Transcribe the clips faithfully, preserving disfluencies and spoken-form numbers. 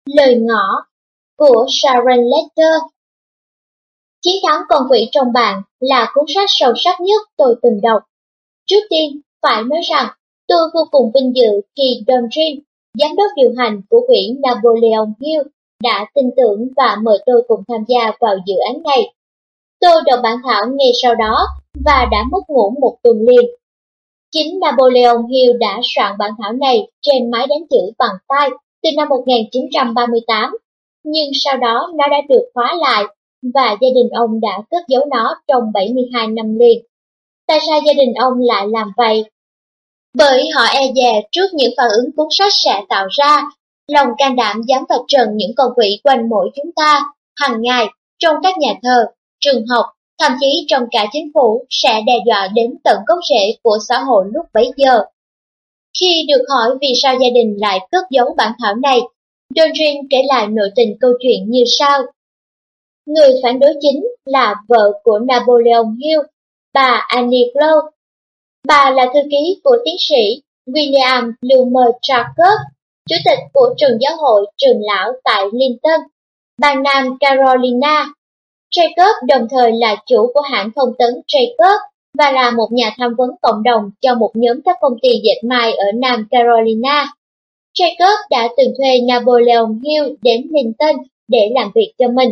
Lời ngỏ của Sharon Letter. Chiến thắng con quỷ trong bạn là cuốn sách sâu sắc nhất tôi từng đọc. Trước tiên, phải nói rằng tôi vô cùng vinh dự khi Don Ring, giám đốc điều hành của quỹ Napoleon Hill, đã tin tưởng và mời tôi cùng tham gia vào dự án này. Tôi đọc bản thảo ngay sau đó và đã mất ngủ một tuần liền. Chính Napoleon Hill đã soạn bản thảo này trên máy đánh chữ bằng tay từ năm một nghìn chín trăm ba mươi tám, nhưng sau đó nó đã được khóa lại và gia đình ông đã cất giấu nó trong bảy mươi hai năm liền. Tại sao gia đình ông lại làm vậy? Bởi họ e dè trước những phản ứng cuốn sách sẽ tạo ra, lòng can đảm dám vạch trần những con quỷ quanh mỗi chúng ta, hàng ngày, trong các nhà thờ, trường học, thậm chí trong cả chính phủ sẽ đe dọa đến tận gốc rễ của xã hội lúc bấy giờ. Khi được hỏi vì sao gia đình lại cất giấu bản thảo này, Don Ring kể lại nội tình câu chuyện như sau. Người phản đối chính là vợ của Napoleon Hill, bà Annie Clow. Bà là thư ký của tiến sĩ William Plumer Jacob, chủ tịch của trường giáo hội trường lão tại Linton, bang Nam Carolina. Jacob đồng thời là chủ của hãng thông tấn Jacob và là một nhà tham vấn cộng đồng cho một nhóm các công ty dệt may ở Nam Carolina. Jacob đã từng thuê Napoleon Hill đến Linton để làm việc cho mình.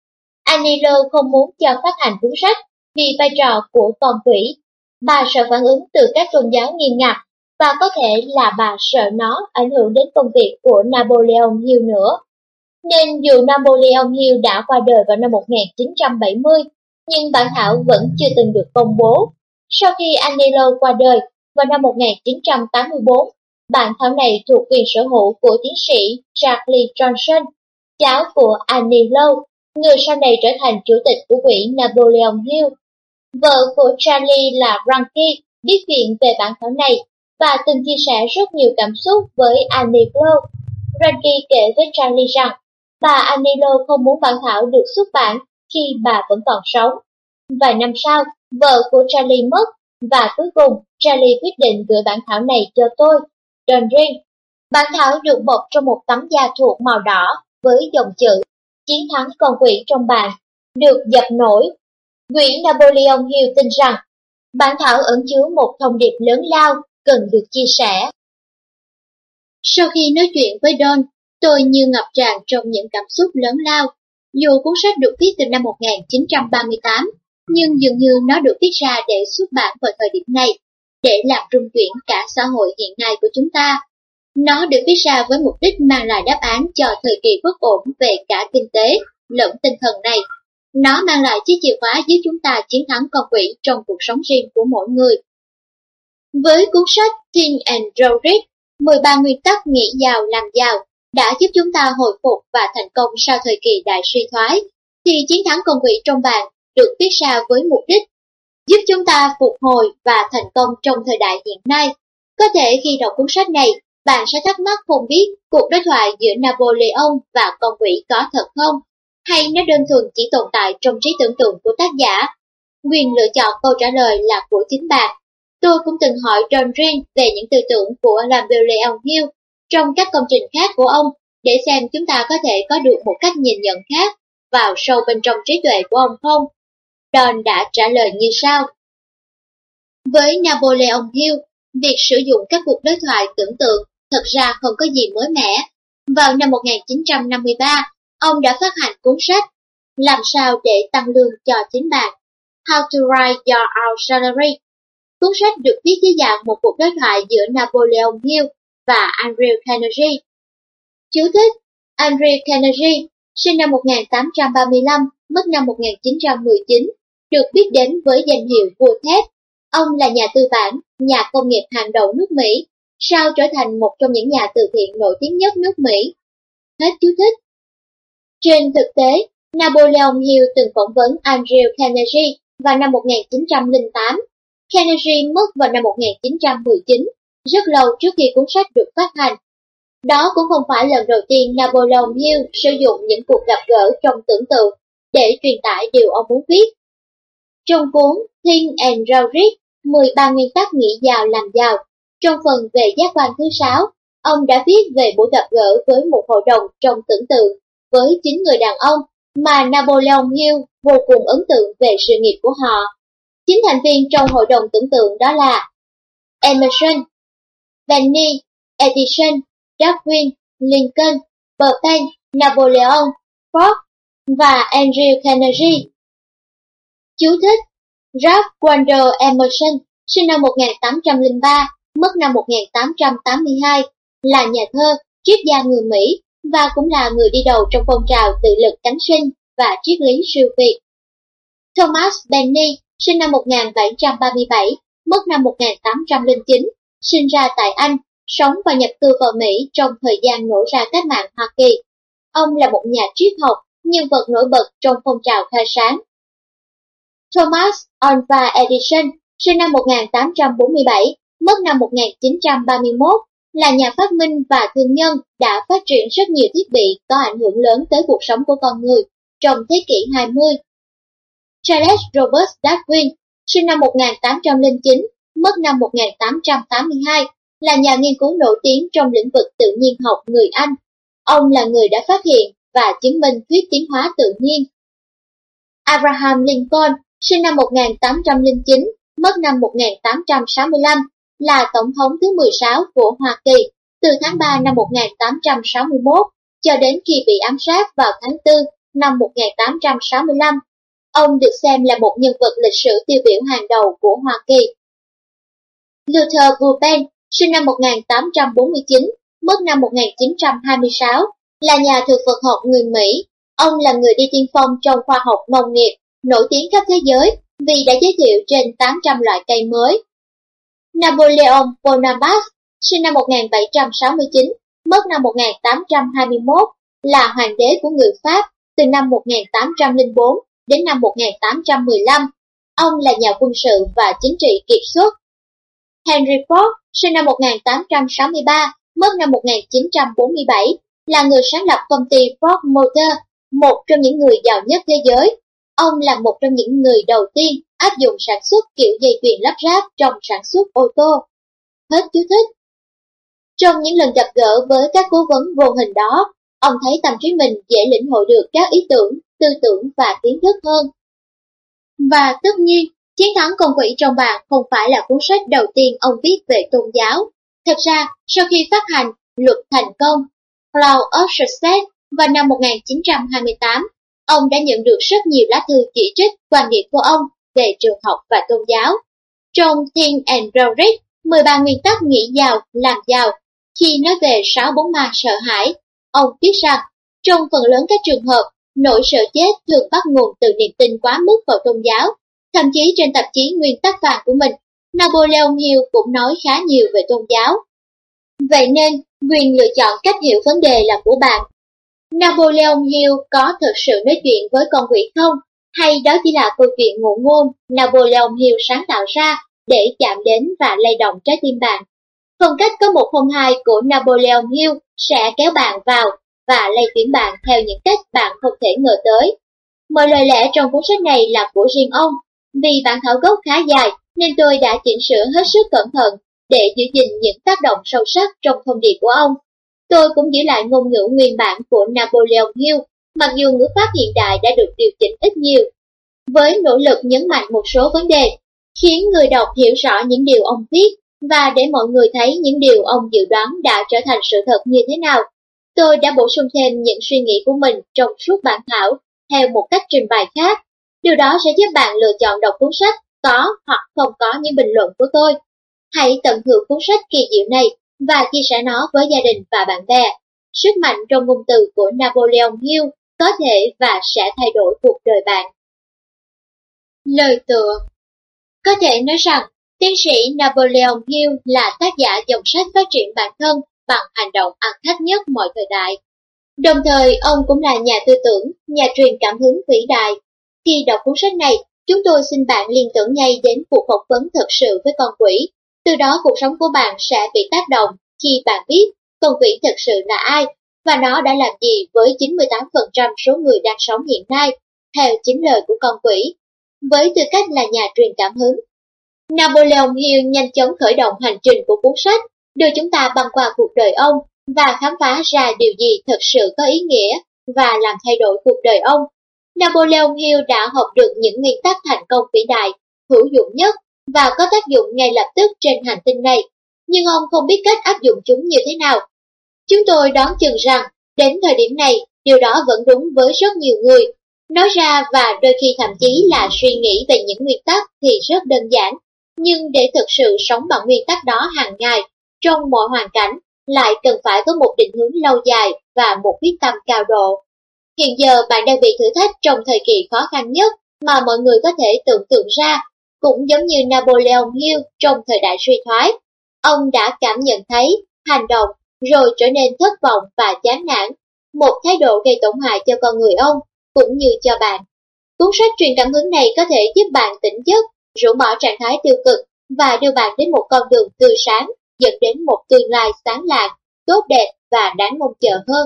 Annie Lowe không muốn cho phát hành cuốn sách vì vai trò của con quỷ. Bà sợ phản ứng từ các tôn giáo nghiêm ngặt và có thể là bà sợ nó ảnh hưởng đến công việc của Napoleon Hill nữa. Nên dù Napoleon Hill đã qua đời vào năm một nghìn chín trăm bảy mươi, nhưng bản thảo vẫn chưa từng được công bố. Sau khi Annie Lowe qua đời vào năm một nghìn chín trăm tám mươi tư, bản thảo này thuộc quyền sở hữu của tiến sĩ Charlie Johnson, cháu của Annie Lowe, người sau này trở thành chủ tịch của quỹ Napoleon Hill. Vợ của Charlie là Frankie biết chuyện về bản thảo này và từng chia sẻ rất nhiều cảm xúc với Annie Lowe. Frankie kể với Charlie rằng bà Annie Lowe không muốn bản thảo được xuất bản khi bà vẫn còn sống. Vài năm sau, vợ của Charlie mất và cuối cùng Charlie quyết định gửi bản thảo này cho tôi, Don Ring. Bản thảo được bọc trong một tấm da thuộc màu đỏ với dòng chữ Chiến thắng con quỷ trong bạn, được dập nổi. Quỹ Napoleon Hill tin rằng bản thảo ẩn chứa một thông điệp lớn lao cần được chia sẻ. Sau khi nói chuyện với Don, tôi như ngập tràn trong những cảm xúc lớn lao. Dù cuốn sách được viết từ năm một nghìn chín trăm ba mươi tám, nhưng dường như nó được viết ra để xuất bản vào thời điểm này, để làm rung chuyển cả xã hội hiện nay của chúng ta. Nó được viết ra với mục đích mang lại đáp án cho thời kỳ bất ổn về cả kinh tế lẫn tinh thần này. Nó mang lại chiếc chìa khóa giúp chúng ta chiến thắng con quỷ trong cuộc sống riêng của mỗi người. Với cuốn sách Think and Grow Rich, mười ba nguyên tắc nghĩ giàu làm giàu, đã giúp chúng ta hồi phục và thành công sau thời kỳ đại suy thoái, thì chiến thắng con quỷ trong bạn được viết ra với mục đích giúp chúng ta phục hồi và thành công trong thời đại hiện nay. Có thể khi đọc cuốn sách này, bạn sẽ thắc mắc không biết cuộc đối thoại giữa Napoleon và con quỷ có thật không, hay nó đơn thuần chỉ tồn tại trong trí tưởng tượng của tác giả. Quyền lựa chọn câu trả lời là của chính bạn. Tôi cũng từng hỏi Don Ring về những tư tưởng của Napoleon Hill trong các công trình khác của ông, để xem chúng ta có thể có được một cách nhìn nhận khác vào sâu bên trong trí tuệ của ông không. Don đã trả lời như sau. Với Napoleon Hill, việc sử dụng các cuộc đối thoại tưởng tượng thật ra không có gì mới mẻ. Vào năm một nghìn chín trăm năm mươi ba, ông đã phát hành cuốn sách Làm sao để tăng lương cho chính bạn, How to Write Your Own Salary. Cuốn sách được viết dưới dạng một cuộc đối thoại giữa Napoleon Hill và Andrew Carnegie. Chú thích: Andrew Carnegie, sinh năm một nghìn tám trăm ba mươi lăm, mất năm một nghìn chín trăm mười chín, được biết đến với danh hiệu vua thép. Ông là nhà tư bản, nhà công nghiệp hàng đầu nước Mỹ, sau trở thành một trong những nhà từ thiện nổi tiếng nhất nước Mỹ. Hết chú thích. Trên thực tế, Napoleon Hill từng phỏng vấn Andrew Carnegie vào năm một nghìn chín trăm lẻ tám. Carnegie mất vào năm một nghìn chín trăm mười chín, rất lâu trước khi cuốn sách được phát hành. Đó cũng không phải lần đầu tiên Napoleon Hill sử dụng những cuộc gặp gỡ trong tưởng tượng để truyền tải điều ông muốn viết. Trong cuốn Think and Grow Rich, mười ba nguyên tắc nghĩ giàu làm giàu, trong phần về giác quan thứ sáu, ông đã viết về buổi gặp gỡ với một hội đồng trong tưởng tượng với chín người đàn ông mà Napoleon Hill vô cùng ấn tượng về sự nghiệp của họ. Chín thành viên trong hội đồng tưởng tượng đó là Emerson, Benny, Edison, Darwin, Lincoln, Berpen, Napoleon, Ford và Andrew Carnegie. Chú thích: Ralph Waldo Emerson, sinh năm một nghìn tám trăm lẻ ba, mất năm một nghìn tám trăm tám mươi hai, là nhà thơ, triết gia người Mỹ và cũng là người đi đầu trong phong trào tự lực cánh sinh và triết lý siêu việt. Thomas Benny, sinh năm một nghìn bảy trăm ba mươi bảy, mất năm một nghìn tám trăm lẻ chín, sinh ra tại Anh, sống và nhập cư vào Mỹ trong thời gian nổ ra cách mạng Hoa Kỳ. Ông là một nhà triết học, nhân vật nổi bật trong phong trào khai sáng. Thomas Alva Edison, sinh năm một nghìn tám trăm bốn mươi bảy, mất năm một nghìn chín trăm ba mươi mốt, là nhà phát minh và thương nhân đã phát triển rất nhiều thiết bị có ảnh hưởng lớn tới cuộc sống của con người trong thế kỷ hai mươi. Charles Robert Darwin, sinh năm một nghìn tám trăm lẻ chín, mất năm một nghìn tám trăm tám mươi hai, là nhà nghiên cứu nổi tiếng trong lĩnh vực tự nhiên học người Anh. Ông là người đã phát hiện và chứng minh thuyết tiến hóa tự nhiên. Abraham Lincoln, sinh năm một nghìn tám trăm lẻ chín, mất năm một nghìn tám trăm sáu mươi lăm, là tổng thống thứ mười sáu của Hoa Kỳ từ tháng ba năm một nghìn tám trăm sáu mươi mốt cho đến khi bị ám sát vào tháng tư năm một nghìn tám trăm sáu mươi lăm. Ông được xem là một nhân vật lịch sử tiêu biểu hàng đầu của Hoa Kỳ. Luther Burbank, sinh năm một nghìn tám trăm bốn mươi chín, mất năm một nghìn chín trăm hai mươi sáu, là nhà thực vật học người Mỹ. Ông là người đi tiên phong trong khoa học nông nghiệp, nổi tiếng khắp thế giới vì đã giới thiệu trên tám trăm loại cây mới. Napoleon Bonaparte, sinh năm một nghìn bảy trăm sáu mươi chín, mất năm một nghìn tám trăm hai mươi mốt, là hoàng đế của người Pháp từ năm một nghìn tám trăm lẻ bốn đến năm một nghìn tám trăm mười lăm. Ông là nhà quân sự và chính trị kiệt xuất. Henry Ford, sinh năm một nghìn tám trăm sáu mươi ba, mất năm một nghìn chín trăm bốn mươi bảy, là người sáng lập công ty Ford Motor, một trong những người giàu nhất thế giới. Ông là một trong những người đầu tiên áp dụng sản xuất kiểu dây chuyền lắp ráp trong sản xuất ô tô. Hết chú thích. Trong những lần gặp gỡ với các cố vấn vô hình đó, ông thấy tâm trí mình dễ lĩnh hội được các ý tưởng, tư tưởng và kiến thức hơn. Và tất nhiên, Chiến thắng con quỷ trong bạn không phải là cuốn sách đầu tiên ông viết về tôn giáo. Thật ra, sau khi phát hành Luật Thành Công, Law of Success vào năm một nghìn chín trăm hai mươi tám, ông đã nhận được rất nhiều lá thư chỉ trích quan điểm của ông về trường học và tôn giáo. Trong Think and Grow Rich, mười ba nguyên tắc nghĩ giàu, làm giàu, khi nói về sáu bóng ma sợ hãi, ông viết rằng, trong phần lớn các trường hợp, nỗi sợ chết thường bắt nguồn từ niềm tin quá mức vào tôn giáo. Thậm chí trên tạp chí Nguyên tắc vàng của mình, Napoleon Hill cũng nói khá nhiều về tôn giáo. Vậy nên, quyền lựa chọn cách hiểu vấn đề là của bạn. Napoleon Hill có thực sự nói chuyện với con quỷ không? Hay đó chỉ là câu chuyện ngụ ngôn Napoleon Hill sáng tạo ra để chạm đến và lay động trái tim bạn? Phong cách có một không hai của Napoleon Hill sẽ kéo bạn vào và lay chuyển bạn theo những cách bạn không thể ngờ tới. Mọi lời lẽ trong cuốn sách này là của riêng ông. Vì bản thảo gốc khá dài nên tôi đã chỉnh sửa hết sức cẩn thận để giữ gìn những tác động sâu sắc trong thông điệp của ông. Tôi cũng giữ lại ngôn ngữ nguyên bản của Napoleon Hill, mặc dù ngữ pháp hiện đại đã được điều chỉnh ít nhiều. Với nỗ lực nhấn mạnh một số vấn đề, khiến người đọc hiểu rõ những điều ông viết và để mọi người thấy những điều ông dự đoán đã trở thành sự thật như thế nào, tôi đã bổ sung thêm những suy nghĩ của mình trong suốt bản thảo theo một cách trình bày khác. Điều đó sẽ giúp bạn lựa chọn đọc cuốn sách có hoặc không có những bình luận của tôi. Hãy tận hưởng cuốn sách kỳ diệu này và chia sẻ nó với gia đình và bạn bè. Sức mạnh trong ngôn từ của Napoleon Hill có thể và sẽ thay đổi cuộc đời bạn. Lời tựa. Có thể nói rằng, tiến sĩ Napoleon Hill là tác giả dòng sách phát triển bản thân bằng hành động ăn khách nhất mọi thời đại. Đồng thời, ông cũng là nhà tư tưởng, nhà truyền cảm hứng vĩ đại. Khi đọc cuốn sách này, chúng tôi xin bạn liên tưởng ngay đến cuộc phỏng vấn thực sự với con quỷ. Từ đó cuộc sống của bạn sẽ bị tác động khi bạn biết con quỷ thực sự là ai và nó đã làm gì với chín mươi tám phần trăm số người đang sống hiện nay, theo chính lời của con quỷ. Với tư cách là nhà truyền cảm hứng, Napoleon Hill nhanh chóng khởi động hành trình của cuốn sách đưa chúng ta băng qua cuộc đời ông và khám phá ra điều gì thật sự có ý nghĩa và làm thay đổi cuộc đời ông. Napoleon Hill đã học được những nguyên tắc thành công vĩ đại, hữu dụng nhất và có tác dụng ngay lập tức trên hành tinh này, nhưng ông không biết cách áp dụng chúng như thế nào. Chúng tôi đoán chừng rằng, đến thời điểm này, điều đó vẫn đúng với rất nhiều người. Nói ra và đôi khi thậm chí là suy nghĩ về những nguyên tắc thì rất đơn giản, nhưng để thực sự sống bằng nguyên tắc đó hàng ngày, trong mọi hoàn cảnh, lại cần phải có một định hướng lâu dài và một quyết tâm cao độ. Hiện giờ bạn đang bị thử thách trong thời kỳ khó khăn nhất mà mọi người có thể tưởng tượng ra, cũng giống như Napoleon Hill trong thời đại suy thoái. Ông đã cảm nhận thấy, hành động, rồi trở nên thất vọng và chán nản, một thái độ gây tổn hại cho con người ông, cũng như cho bạn. Cuốn sách truyền cảm hứng này có thể giúp bạn tỉnh giấc, rũ bỏ trạng thái tiêu cực và đưa bạn đến một con đường tươi sáng, dẫn đến một tương lai sáng lạng, tốt đẹp và đáng mong chờ hơn.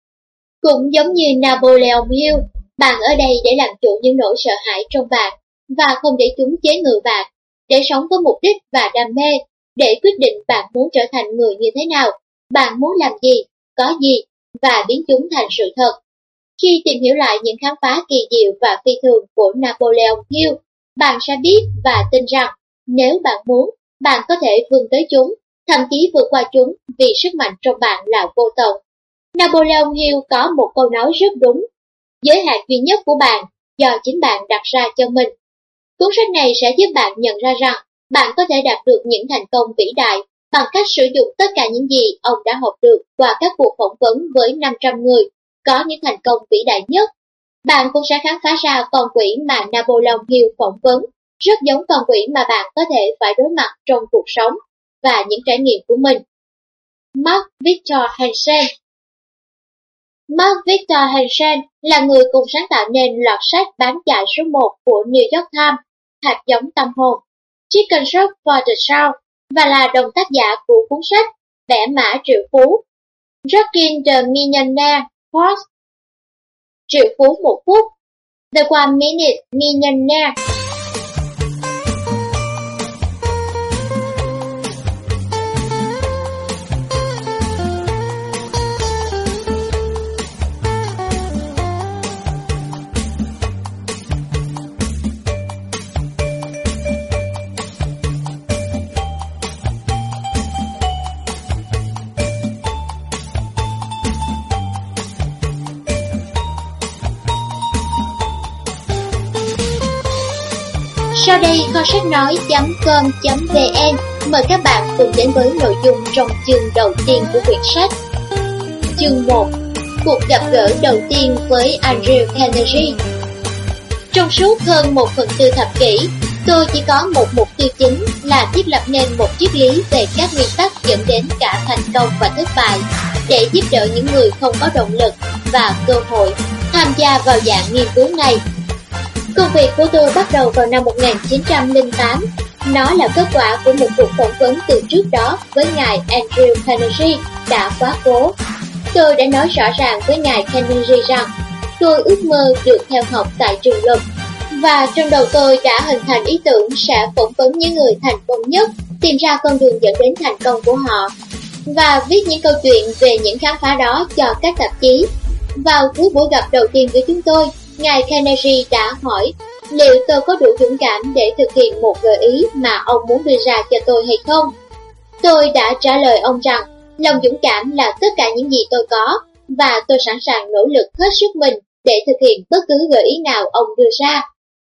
Cũng giống như Napoleon Hill, bạn ở đây để làm chủ những nỗi sợ hãi trong bạn và không để chúng chế ngự bạn, để sống với mục đích và đam mê, để quyết định bạn muốn trở thành người như thế nào, bạn muốn làm gì, có gì và biến chúng thành sự thật. Khi tìm hiểu lại những khám phá kỳ diệu và phi thường của Napoleon Hill, bạn sẽ biết và tin rằng nếu bạn muốn, bạn có thể vươn tới chúng, thậm chí vượt qua chúng vì sức mạnh trong bạn là vô tận. Napoleon Hill có một câu nói rất đúng, giới hạn duy nhất của bạn do chính bạn đặt ra cho mình. Cuốn sách này sẽ giúp bạn nhận ra rằng bạn có thể đạt được những thành công vĩ đại bằng cách sử dụng tất cả những gì ông đã học được qua các cuộc phỏng vấn với năm trăm người có những thành công vĩ đại nhất. Bạn cũng sẽ khám phá ra con quỷ mà Napoleon Hill phỏng vấn, rất giống con quỷ mà bạn có thể phải đối mặt trong cuộc sống và những trải nghiệm của mình. Mark Victor Hansen. Mark Victor Hansen là người cùng sáng tạo nên loạt sách bán chạy số một của New York Times, Hạt giống tâm hồn, Chicken Soup for the Soul, và là đồng tác giả của cuốn sách Bẻ mã triệu phú, Rocking the Millionaire Horse, triệu phú một phút, The One Minute Millionaire. Sau đây kho sách nói chấm com chấm vn mời các bạn cùng đến với nội dung trong chương đầu tiên của quyển sách. Chương một. Cuộc gặp gỡ đầu tiên với Andrew Carnegie. Trong suốt hơn một phần tư thập kỷ, tôi chỉ có một mục tiêu chính là thiết lập nên một triết lý về các nguyên tắc dẫn đến cả thành công và thất bại, để giúp đỡ những người không có động lực và cơ hội tham gia vào dạng nghiên cứu này. Công việc của tôi bắt đầu vào năm một nghìn chín trăm lẻ tám. Nó là kết quả của một cuộc phỏng vấn từ trước đó với ngài Andrew Carnegie đã quá cố. Tôi đã nói rõ ràng với ngài Carnegie rằng tôi ước mơ được theo học tại trường luật, và trong đầu tôi đã hình thành ý tưởng sẽ phỏng vấn những người thành công nhất, tìm ra con đường dẫn đến thành công của họ, và viết những câu chuyện về những khám phá đó cho các tạp chí. Vào cuối buổi gặp đầu tiên của chúng tôi, ngài Carnegie đã hỏi liệu tôi có đủ dũng cảm để thực hiện một gợi ý mà ông muốn đưa ra cho tôi hay không. Tôi đã trả lời ông rằng lòng dũng cảm là tất cả những gì tôi có, và tôi sẵn sàng nỗ lực hết sức mình để thực hiện bất cứ gợi ý nào ông đưa ra.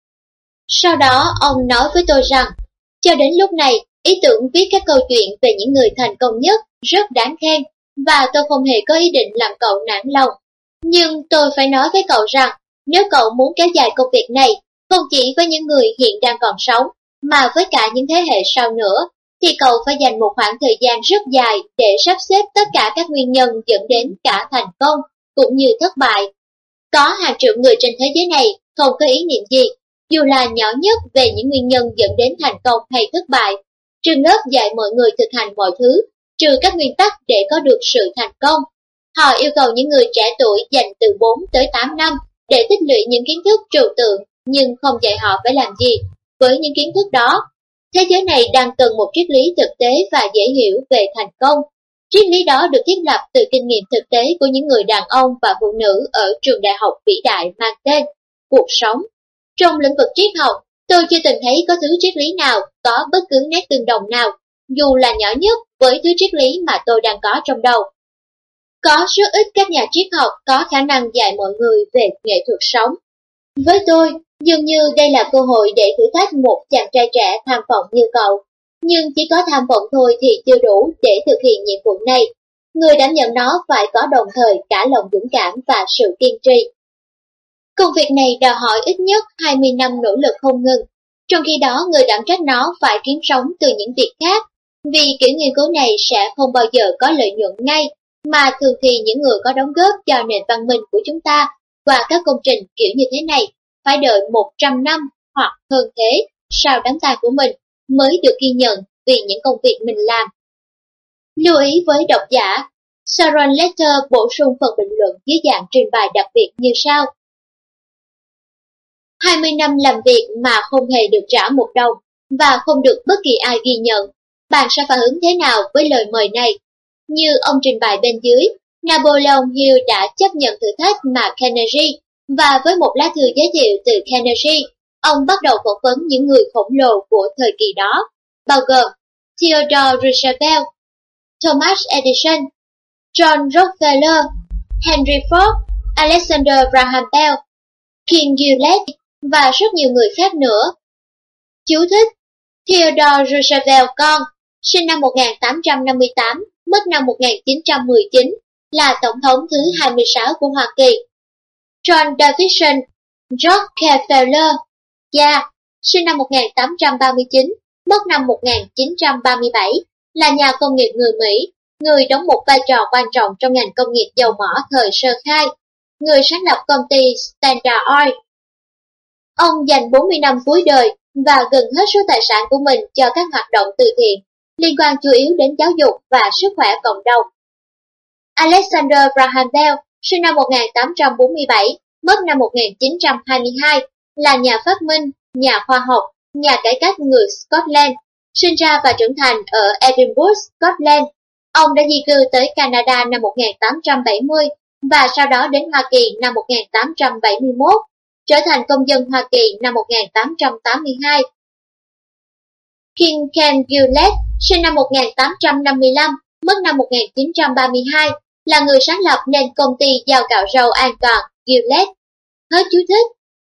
Sau đó ông nói với tôi rằng, cho đến lúc này, ý tưởng viết các câu chuyện về những người thành công nhất rất đáng khen, và tôi không hề có ý định làm cậu nản lòng. Nhưng tôi phải nói với cậu rằng, nếu cậu muốn kéo dài công việc này, không chỉ với những người hiện đang còn sống, mà với cả những thế hệ sau nữa, thì cậu phải dành một khoảng thời gian rất dài để sắp xếp tất cả các nguyên nhân dẫn đến cả thành công, cũng như thất bại. Có hàng triệu người trên thế giới này không có ý niệm gì, dù là nhỏ nhất, về những nguyên nhân dẫn đến thành công hay thất bại. Trường lớp dạy mọi người thực hành mọi thứ, trừ các nguyên tắc để có được sự thành công. Họ yêu cầu những người trẻ tuổi dành từ bốn tới tám năm để tích lũy những kiến thức trừu tượng, nhưng không dạy họ phải làm gì với những kiến thức đó. Thế giới này đang cần một triết lý thực tế và dễ hiểu về thành công. Triết lý đó được thiết lập từ kinh nghiệm thực tế của những người đàn ông và phụ nữ ở trường đại học vĩ đại mang tên cuộc sống. Trong lĩnh vực triết học, tôi chưa từng thấy có thứ triết lý nào có bất cứ nét tương đồng nào, dù là nhỏ nhất với thứ triết lý mà tôi đang có trong đầu. Có rất ít các nhà triết học có khả năng dạy mọi người về nghệ thuật sống. Với tôi, dường như đây là cơ hội để thử thách một chàng trai trẻ tham vọng như cậu. Nhưng chỉ có tham vọng thôi thì chưa đủ để thực hiện nhiệm vụ này. Người đảm nhận nó phải có đồng thời cả lòng dũng cảm và sự kiên trì. Công việc này đòi hỏi ít nhất hai mươi năm nỗ lực không ngừng. Trong khi đó, người đảm trách nó phải kiếm sống từ những việc khác. Vì kiểu nghiên cứu này sẽ không bao giờ có lợi nhuận ngay, mà thường thì những người có đóng góp cho nền văn minh của chúng ta qua các công trình kiểu như thế này phải đợi một trăm năm hoặc hơn thế sau đám tang của mình mới được ghi nhận vì những công việc mình làm. Lưu ý với độc giả, Sharon Letter bổ sung phần bình luận dưới dạng trình bày đặc biệt như sau. hai mươi năm làm việc mà không hề được trả một đồng và không được bất kỳ ai ghi nhận. Bạn sẽ phản ứng thế nào với lời mời này? Như ông trình bày bên dưới, Napoleon Hill đã chấp nhận thử thách mà Carnegie, và với một lá thư giới thiệu từ Carnegie, ông bắt đầu phỏng vấn những người khổng lồ của thời kỳ đó, bao gồm Theodore Roosevelt, Thomas Edison, John Rockefeller, Henry Ford, Alexander Graham Bell, King Gillette và rất nhiều người khác nữa. Chú thích: Theodore Roosevelt con, sinh năm một nghìn tám trăm năm mươi tám, mất năm một nghìn chín trăm mười chín, là tổng thống thứ hai mươi sáu của Hoa Kỳ. John Davidson Rockefeller, cha, sinh năm một nghìn tám trăm ba mươi chín, mất năm một nghìn chín trăm ba mươi bảy, là nhà công nghiệp người Mỹ, người đóng một vai trò quan trọng trong ngành công nghiệp dầu mỏ thời sơ khai, người sáng lập công ty Standard Oil. Ông dành bốn mươi năm cuối đời và gần hết số tài sản của mình cho các hoạt động từ thiện, liên quan chủ yếu đến giáo dục và sức khỏe cộng đồng. Alexander Graham Bell, sinh năm một nghìn tám trăm bốn mươi bảy, mất năm một nghìn chín trăm hai mươi hai, là nhà phát minh, nhà khoa học, nhà cải cách người Scotland, sinh ra và trưởng thành ở Edinburgh, Scotland. Ông đã di cư tới Canada năm một nghìn tám trăm bảy mươi và sau đó đến Hoa Kỳ năm một nghìn tám trăm bảy mươi mốt, trở thành công dân Hoa Kỳ năm một nghìn tám trăm tám mươi hai. King Ken Gillette, sinh năm một nghìn tám trăm năm mươi lăm, mất năm một nghìn chín trăm ba mươi hai, là người sáng lập nên công ty giao gạo rau an toàn Gillette. Hết chú thích.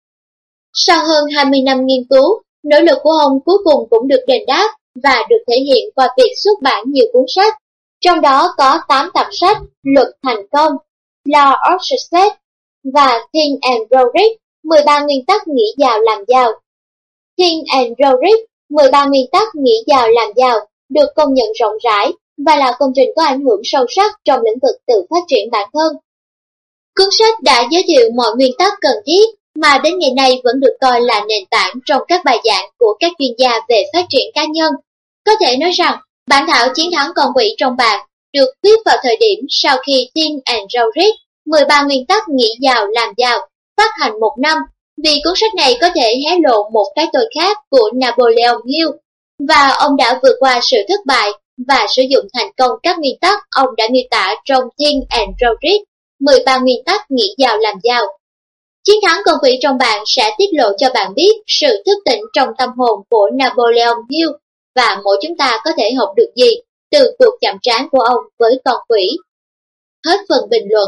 Sau hơn hai mươi năm nghiên cứu, nỗ lực của ông cuối cùng cũng được đền đáp và được thể hiện qua việc xuất bản nhiều cuốn sách, trong đó có tám tập sách Luật Thành Công, Law of Success và Think and Grow Rich, mười ba nguyên tắc nghĩ giàu làm giàu. Think and Grow Rich, mười ba nguyên tắc nghĩ giàu làm giàu, được công nhận rộng rãi và là công trình có ảnh hưởng sâu sắc trong lĩnh vực tự phát triển bản thân. Cuốn sách đã giới thiệu mọi nguyên tắc cần thiết mà đến ngày nay vẫn được coi là nền tảng trong các bài giảng của các chuyên gia về phát triển cá nhân. Có thể nói rằng, bản thảo Chiến thắng con quỷ trong bạn được viết vào thời điểm sau khi Think and Grow Rich, mười ba nguyên tắc nghĩ giàu làm giàu, phát hành một năm, vì cuốn sách này có thể hé lộ một cái tôi khác của Napoleon Hill, và ông đã vượt qua sự thất bại và sử dụng thành công các nguyên tắc ông đã miêu tả trong Think and Grow Rich, mười ba nguyên tắc nghĩ giàu làm giàu. Chiến thắng con quỷ trong bạn sẽ tiết lộ cho bạn biết sự thức tỉnh trong tâm hồn của Napoleon Hill và mỗi chúng ta có thể học được gì từ cuộc chạm trán của ông với con quỷ. Hết phần bình luận.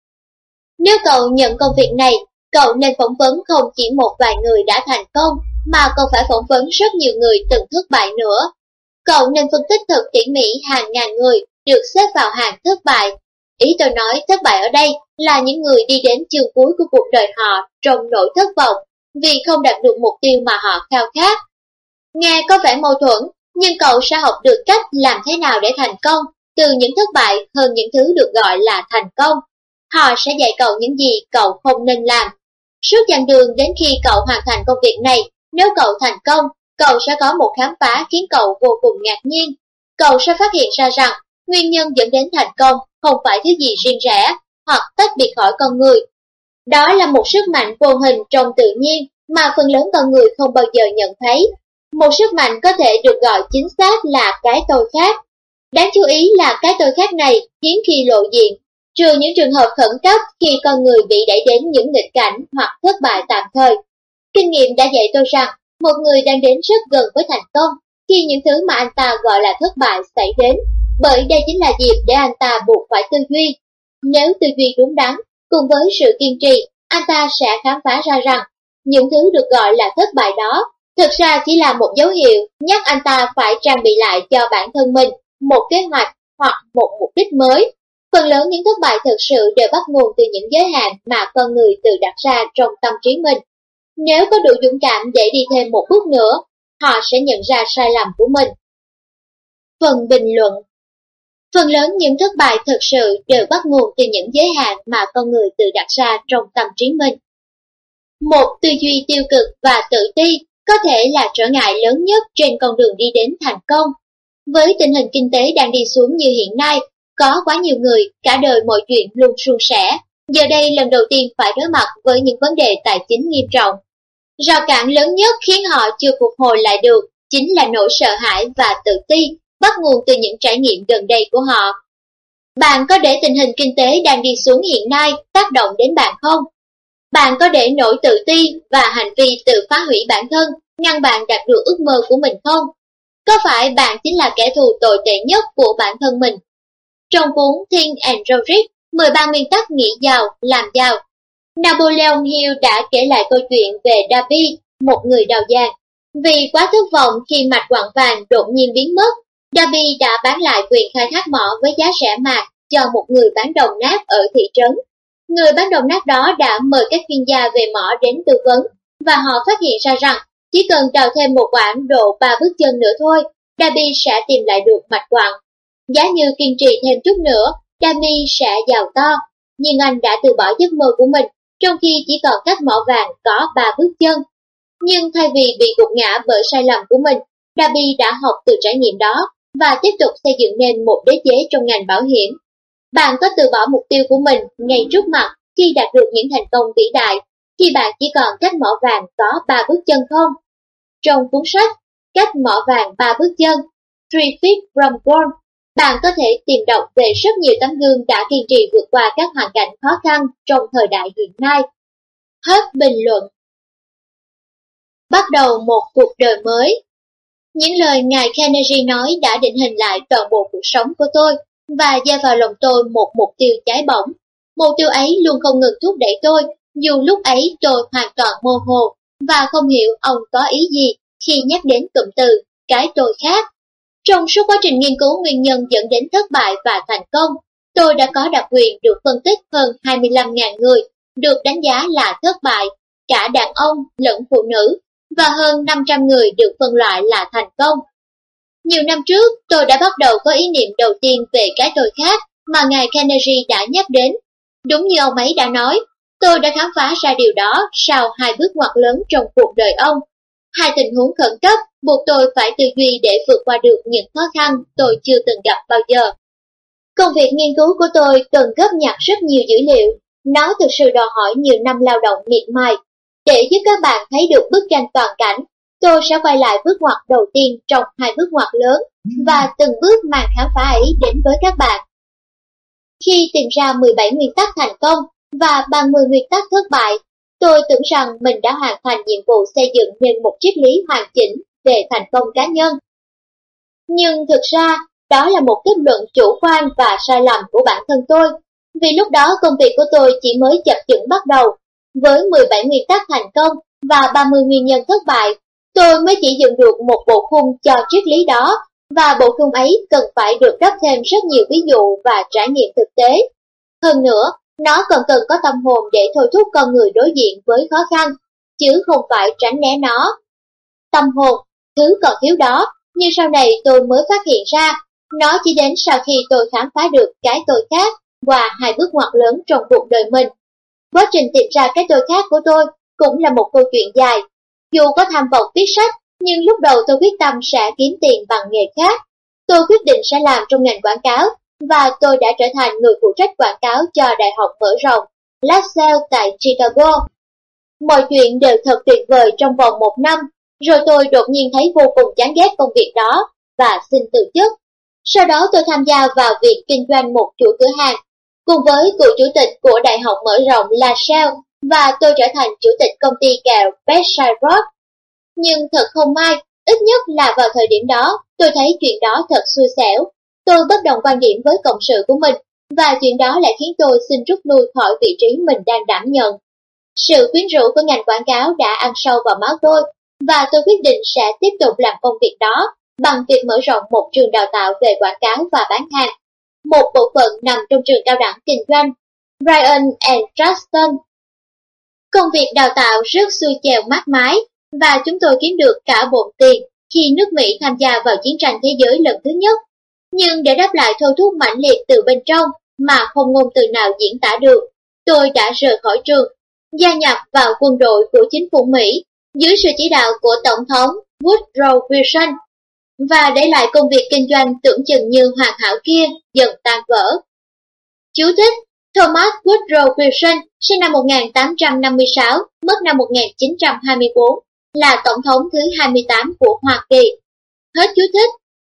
Nếu cậu nhận công việc này, cậu nên phỏng vấn không chỉ một vài người đã thành công, mà còn phải phỏng vấn rất nhiều người từng thất bại nữa. Cậu nên phân tích thật tỉ mỉ hàng ngàn người được xếp vào hàng thất bại. Ý tôi nói thất bại ở đây là những người đi đến chương cuối của cuộc đời họ trong nỗi thất vọng vì không đạt được mục tiêu mà họ khao khát. Nghe có vẻ mâu thuẫn, nhưng cậu sẽ học được cách làm thế nào để thành công từ những thất bại hơn những thứ được gọi là thành công. Họ sẽ dạy cậu những gì cậu không nên làm. Suốt chặng đường đến khi cậu hoàn thành công việc này, nếu cậu thành công, cậu sẽ có một khám phá khiến cậu vô cùng ngạc nhiên. Cậu sẽ phát hiện ra rằng nguyên nhân dẫn đến thành công không phải thứ gì riêng rẽ hoặc tách biệt khỏi con người. Đó là một sức mạnh vô hình trong tự nhiên mà phần lớn con người không bao giờ nhận thấy. Một sức mạnh có thể được gọi chính xác là cái tôi khác. Đáng chú ý là cái tôi khác này hiếm khi lộ diện, trừ những trường hợp khẩn cấp khi con người bị đẩy đến những nghịch cảnh hoặc thất bại tạm thời. Kinh nghiệm đã dạy tôi rằng, một người đang đến rất gần với thành công khi những thứ mà anh ta gọi là thất bại xảy đến, bởi đây chính là dịp để anh ta buộc phải tư duy. Nếu tư duy đúng đắn, cùng với sự kiên trì, anh ta sẽ khám phá ra rằng, những thứ được gọi là thất bại đó, thực ra chỉ là một dấu hiệu nhắc anh ta phải trang bị lại cho bản thân mình một kế hoạch hoặc một mục đích mới. Phần lớn những thất bại thực sự đều bắt nguồn từ những giới hạn mà con người tự đặt ra trong tâm trí mình. Nếu có đủ dũng cảm để đi thêm một bước nữa, họ sẽ nhận ra sai lầm của mình. Phần bình luận. Phần lớn những thất bại thực sự đều bắt nguồn từ những giới hạn mà con người tự đặt ra trong tâm trí mình. Một tư duy tiêu cực và tự ti có thể là trở ngại lớn nhất trên con đường đi đến thành công. Với tình hình kinh tế đang đi xuống như hiện nay, có quá nhiều người cả đời mọi chuyện luôn suôn sẻ, giờ đây lần đầu tiên phải đối mặt với những vấn đề tài chính nghiêm trọng. Rào cản lớn nhất khiến họ chưa phục hồi lại được chính là nỗi sợ hãi và tự ti, bắt nguồn từ những trải nghiệm gần đây của họ. Bạn có để tình hình kinh tế đang đi xuống hiện nay tác động đến bạn không? Bạn có để nỗi tự ti và hành vi tự phá hủy bản thân ngăn bạn đạt được ước mơ của mình không? Có phải bạn chính là kẻ thù tồi tệ nhất của bản thân mình? Trong cuốn Think and Grow Rich, mười ba nguyên tắc nghĩ giàu, làm giàu, Napoleon Hill đã kể lại câu chuyện về Davy, một người đào vàng. Vì quá thất vọng khi mạch quặng vàng đột nhiên biến mất, Davy đã bán lại quyền khai thác mỏ với giá rẻ mạt cho một người bán đồng nát ở thị trấn. Người bán đồng nát đó đã mời các chuyên gia về mỏ đến tư vấn, và họ phát hiện ra rằng chỉ cần đào thêm một quãng độ ba bước chân nữa thôi, Davy sẽ tìm lại được mạch quặng. Giá như kiên trì thêm chút nữa, Davy sẽ giàu to, nhưng anh đã từ bỏ giấc mơ của mình, trong khi chỉ còn cách mỏ vàng có ba bước chân. Nhưng thay vì bị gục ngã bởi sai lầm của mình, Davy đã học từ trải nghiệm đó và tiếp tục xây dựng nên một đế chế trong ngành bảo hiểm. Bạn có từ bỏ mục tiêu của mình ngay trước mặt khi đạt được những thành công vĩ đại, khi bạn chỉ còn cách mỏ vàng có ba bước chân không? Trong cuốn sách Cách mỏ vàng ba bước chân, Three Feet from Gold, bạn có thể tìm đọc về rất nhiều tấm gương đã kiên trì vượt qua các hoàn cảnh khó khăn trong thời đại hiện nay. Hết bình luận. Bắt đầu một cuộc đời mới. Những lời ngài Carnegie nói đã định hình lại toàn bộ cuộc sống của tôi và gieo vào lòng tôi một mục tiêu cháy bỏng. Mục tiêu ấy luôn không ngừng thúc đẩy tôi, dù lúc ấy tôi hoàn toàn mơ hồ và không hiểu ông có ý gì khi nhắc đến cụm từ cái tôi khác. Trong suốt quá trình nghiên cứu nguyên nhân dẫn đến thất bại và thành công, tôi đã có đặc quyền được phân tích hơn hai mươi lăm nghìn người được đánh giá là thất bại, cả đàn ông lẫn phụ nữ, và hơn năm trăm người được phân loại là thành công. Nhiều năm trước, tôi đã bắt đầu có ý niệm đầu tiên về cái tôi khác mà ngài Carnegie đã nhắc đến. Đúng như ông ấy đã nói, tôi đã khám phá ra điều đó sau hai bước ngoặt lớn trong cuộc đời ông. Hai tình huống khẩn cấp buộc tôi phải tư duy để vượt qua được những khó khăn tôi chưa từng gặp bao giờ. Công việc nghiên cứu của tôi cần góp nhặt rất nhiều dữ liệu. Nó thực sự đòi hỏi nhiều năm lao động miệt mài. Để giúp các bạn thấy được bức tranh toàn cảnh, tôi sẽ quay lại bước ngoặt đầu tiên trong hai bước ngoặt lớn và từng bước màn khám phá ấy đến với các bạn. Khi tìm ra mười bảy nguyên tắc thành công và ba mươi nguyên tắc thất bại, tôi tưởng rằng mình đã hoàn thành nhiệm vụ xây dựng nên một triết lý hoàn chỉnh về thành công cá nhân. Nhưng thực ra, đó là một kết luận chủ quan và sai lầm của bản thân tôi, vì lúc đó công việc của tôi chỉ mới chập chững bắt đầu. Với mười bảy nguyên tắc thành công và ba mươi nguyên nhân thất bại, tôi mới chỉ dựng được một bộ khung cho triết lý đó, và bộ khung ấy cần phải được đắp thêm rất nhiều ví dụ và trải nghiệm thực tế. Hơn nữa, nó còn cần có tâm hồn để thôi thúc con người đối diện với khó khăn, chứ không phải tránh né nó. Tâm hồn, thứ còn thiếu đó, nhưng sau này tôi mới phát hiện ra, nó chỉ đến sau khi tôi khám phá được cái tôi khác qua hai bước ngoặt lớn trong cuộc đời mình. Quá trình tìm ra cái tôi khác của tôi cũng là một câu chuyện dài. Dù có tham vọng viết sách, nhưng lúc đầu tôi quyết tâm sẽ kiếm tiền bằng nghề khác. Tôi quyết định sẽ làm trong ngành quảng cáo, và tôi đã trở thành người phụ trách quảng cáo cho Đại học mở rộng LaSalle tại Chicago. Mọi chuyện đều thật tuyệt vời trong vòng một năm, rồi tôi đột nhiên thấy vô cùng chán ghét công việc đó và xin từ chức. Sau đó tôi tham gia vào việc kinh doanh một chuỗi cửa hàng, cùng với cựu chủ tịch của đại học mở rộng La Salle, và tôi trở thành chủ tịch công ty kẹo Berkshire Rock. Nhưng thật không may, ít nhất là vào thời điểm đó, tôi thấy chuyện đó thật xui xẻo. Tôi bất đồng quan điểm với cộng sự của mình, và chuyện đó lại khiến tôi xin rút lui khỏi vị trí mình đang đảm nhận. Sự quyến rũ của ngành quảng cáo đã ăn sâu vào máu tôi, và tôi quyết định sẽ tiếp tục làm công việc đó bằng việc mở rộng một trường đào tạo về quảng cáo và bán hàng, một bộ phận nằm trong trường cao đẳng kinh doanh Ryan and Truston. Công việc đào tạo rất xuôi chèo mát mái, và chúng tôi kiếm được cả bộn tiền khi nước Mỹ tham gia vào chiến tranh thế giới lần thứ nhất. Nhưng để đáp lại thôi thúc mãnh liệt từ bên trong mà không ngôn từ nào diễn tả được, tôi đã rời khỏi trường, gia nhập vào quân đội của chính phủ Mỹ dưới sự chỉ đạo của Tổng thống Woodrow Wilson, và để lại công việc kinh doanh tưởng chừng như hoàn hảo kia dần tan vỡ. Chú thích: Thomas Woodrow Wilson, sinh năm một nghìn tám trăm năm mươi sáu, mất năm một nghìn chín trăm hai mươi tư, là tổng thống thứ hai mươi tám của Hoa Kỳ. Hết chú thích.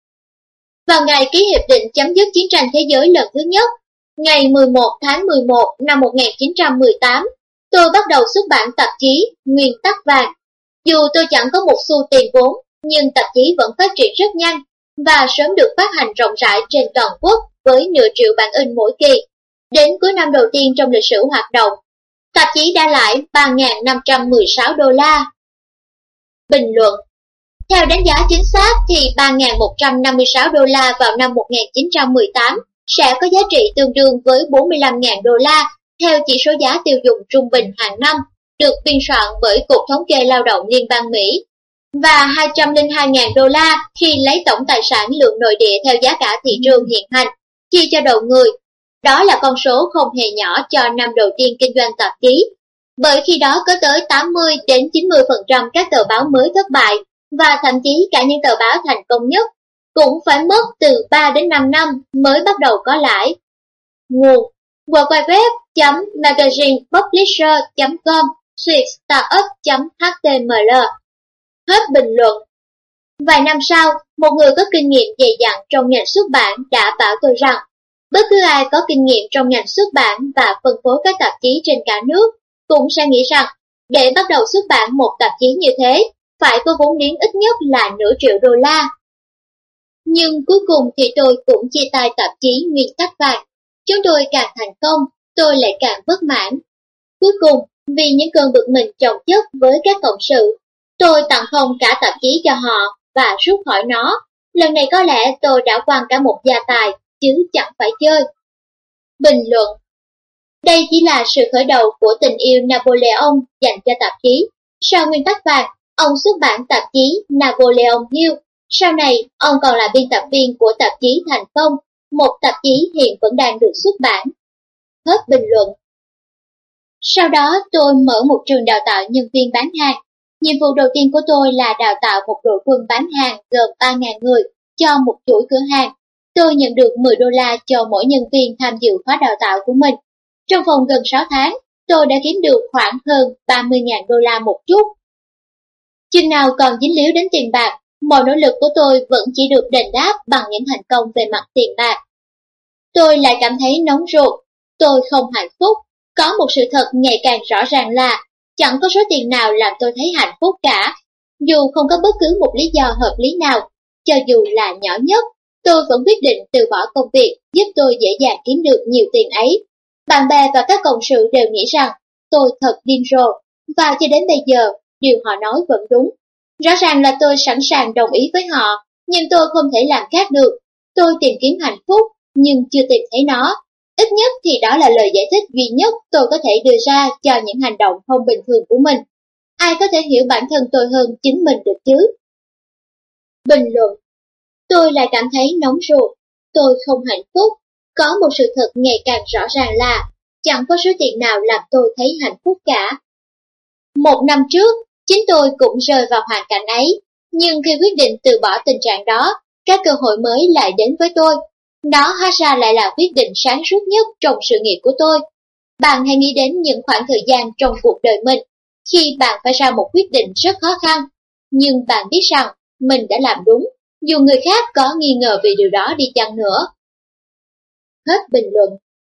Vào ngày ký hiệp định chấm dứt chiến tranh thế giới lần thứ nhất, ngày mười một tháng mười một năm một nghìn chín trăm mười tám, tôi bắt đầu xuất bản tạp chí Nguyên tắc vàng. Dù tôi chẳng có một xu tiền vốn, nhưng tạp chí vẫn phát triển rất nhanh và sớm được phát hành rộng rãi trên toàn quốc với nửa triệu bản in mỗi kỳ. Đến cuối năm đầu tiên trong lịch sử hoạt động, tạp chí đã lãi ba nghìn năm trăm mười sáu đô la. Bình luận: theo đánh giá chính xác thì ba nghìn một trăm năm mươi sáu đô la vào năm một nghìn chín trăm mười tám sẽ có giá trị tương đương với bốn mươi lăm nghìn đô la theo chỉ số giá tiêu dùng trung bình hàng năm được biên soạn bởi Cục Thống kê Lao động Liên bang Mỹ, và hai trăm lẻ hai nghìn đô la khi lấy tổng tài sản lượng nội địa theo giá cả thị trường hiện hành, chia cho đầu người. Đó là con số không hề nhỏ cho năm đầu tiên kinh doanh tạp chí, bởi khi đó có tới tám mươi đến chín mươi phần trăm các tờ báo mới thất bại, và thậm chí cả những tờ báo thành công nhất cũng phải mất từ ba đến năm năm mới bắt đầu có lãi. Nguồn: w w w chấm magazine publisher chấm com slash startup chấm h t m l. Hết bình luận. Vài năm sau, một người có kinh nghiệm dày dặn trong ngành xuất bản đã bảo tôi rằng bất cứ ai có kinh nghiệm trong ngành xuất bản và phân phối các tạp chí trên cả nước cũng sẽ nghĩ rằng để bắt đầu xuất bản một tạp chí như thế, phải có vốn liếng ít nhất là nửa triệu đô la. Nhưng cuối cùng thì tôi cũng chia tay tạp chí Nguyên tắc vàng. Chúng tôi càng thành công, tôi lại càng bất mãn. Cuối cùng, vì những cơn bực mình chồng chất với các cộng sự, tôi tặng không cả tạp chí cho họ và rút khỏi nó. Lần này có lẽ tôi đã quăng cả một gia tài, chứ chẳng phải chơi. Bình luận: đây chỉ là sự khởi đầu của tình yêu Napoleon dành cho tạp chí. Sau Nguyên tắc vàng, ông xuất bản tạp chí Napoleon Hill. Sau này, ông còn là biên tập viên của tạp chí Thành Công, một tạp chí hiện vẫn đang được xuất bản. Hết bình luận. Sau đó tôi mở một trường đào tạo nhân viên bán hàng. Nhiệm vụ đầu tiên của tôi là đào tạo một đội quân bán hàng gồm ba nghìn người cho một chuỗi cửa hàng. Tôi nhận được mười đô la cho mỗi nhân viên tham dự khóa đào tạo của mình. Trong vòng gần sáu tháng, tôi đã kiếm được khoảng hơn ba mươi nghìn đô la một chút. Chừng nào còn dính líu đến tiền bạc, mọi nỗ lực của tôi vẫn chỉ được đền đáp bằng những thành công về mặt tiền bạc. Tôi lại cảm thấy nóng ruột, tôi không hạnh phúc. Có một sự thật ngày càng rõ ràng là chẳng có số tiền nào làm tôi thấy hạnh phúc cả. Dù không có bất cứ một lý do hợp lý nào, cho dù là nhỏ nhất, tôi vẫn quyết định từ bỏ công việc giúp tôi dễ dàng kiếm được nhiều tiền ấy. Bạn bè và các cộng sự đều nghĩ rằng tôi thật điên rồ, và cho đến bây giờ, điều họ nói vẫn đúng. Rõ ràng là tôi sẵn sàng đồng ý với họ, nhưng tôi không thể làm khác được. Tôi tìm kiếm hạnh phúc, nhưng chưa tìm thấy nó. Ít nhất thì đó là lời giải thích duy nhất tôi có thể đưa ra cho những hành động không bình thường của mình. Ai có thể hiểu bản thân tôi hơn chính mình được chứ? Bình luận: tôi lại cảm thấy nóng ruột, tôi không hạnh phúc. Có một sự thật ngày càng rõ ràng là chẳng có số tiền nào làm tôi thấy hạnh phúc cả. Một năm trước, chính tôi cũng rơi vào hoàn cảnh ấy, nhưng khi quyết định từ bỏ tình trạng đó, các cơ hội mới lại đến với tôi. Đó hóa ra lại là quyết định sáng suốt nhất trong sự nghiệp của tôi. Bạn hãy nghĩ đến những khoảng thời gian trong cuộc đời mình, khi bạn phải ra một quyết định rất khó khăn. nhưng bạn biết rằng mình đã làm đúng, dù người khác có nghi ngờ về điều đó đi chăng nữa. Hết bình luận.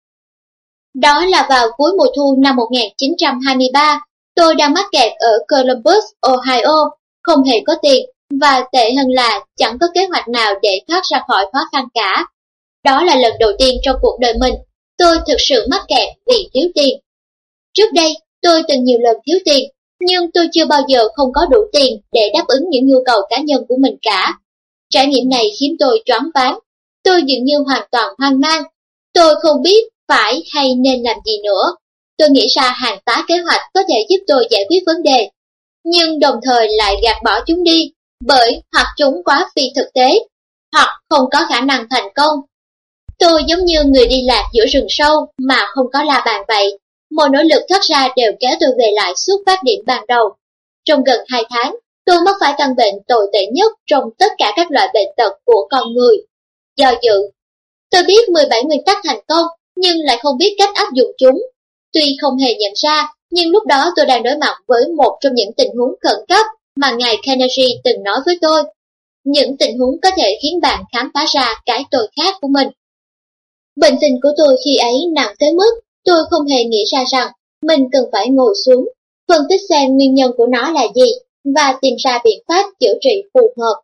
Đó là vào cuối mùa thu năm một nghìn chín trăm hai mươi ba, tôi đang mắc kẹt ở Columbus, Ohio, không hề có tiền, và tệ hơn là chẳng có kế hoạch nào để thoát ra khỏi khó khăn cả. Đó là lần đầu tiên trong cuộc đời mình, tôi thực sự mắc kẹt vì thiếu tiền. Trước đây, tôi từng nhiều lần thiếu tiền, nhưng tôi chưa bao giờ không có đủ tiền để đáp ứng những nhu cầu cá nhân của mình cả. Trải nghiệm này khiến tôi choáng váng. Tôi dường như hoàn toàn hoang mang. Tôi không biết phải hay nên làm gì nữa. Tôi nghĩ ra hàng tá kế hoạch có thể giúp tôi giải quyết vấn đề, nhưng đồng thời lại gạt bỏ chúng đi, bởi hoặc chúng quá phi thực tế, hoặc không có khả năng thành công. Tôi giống như người đi lạc giữa rừng sâu mà không có la bàn vậy. Mọi nỗ lực thoát ra đều kéo tôi về lại xuất phát điểm ban đầu. Trong gần hai tháng, tôi mắc phải căn bệnh tồi tệ nhất trong tất cả các loại bệnh tật của con người. Do dự. Tôi biết mười bảy nguyên tắc thành công, nhưng lại không biết cách áp dụng chúng. Tuy không hề nhận ra, nhưng lúc đó tôi đang đối mặt với một trong những tình huống khẩn cấp mà ngài Carnegie từng nói với tôi. Những tình huống có thể khiến bạn khám phá ra cái tôi khác của mình. Bệnh tình của tôi khi ấy nặng tới mức tôi không hề nghĩ ra rằng mình cần phải ngồi xuống, phân tích xem nguyên nhân của nó là gì và tìm ra biện pháp chữa trị phù hợp.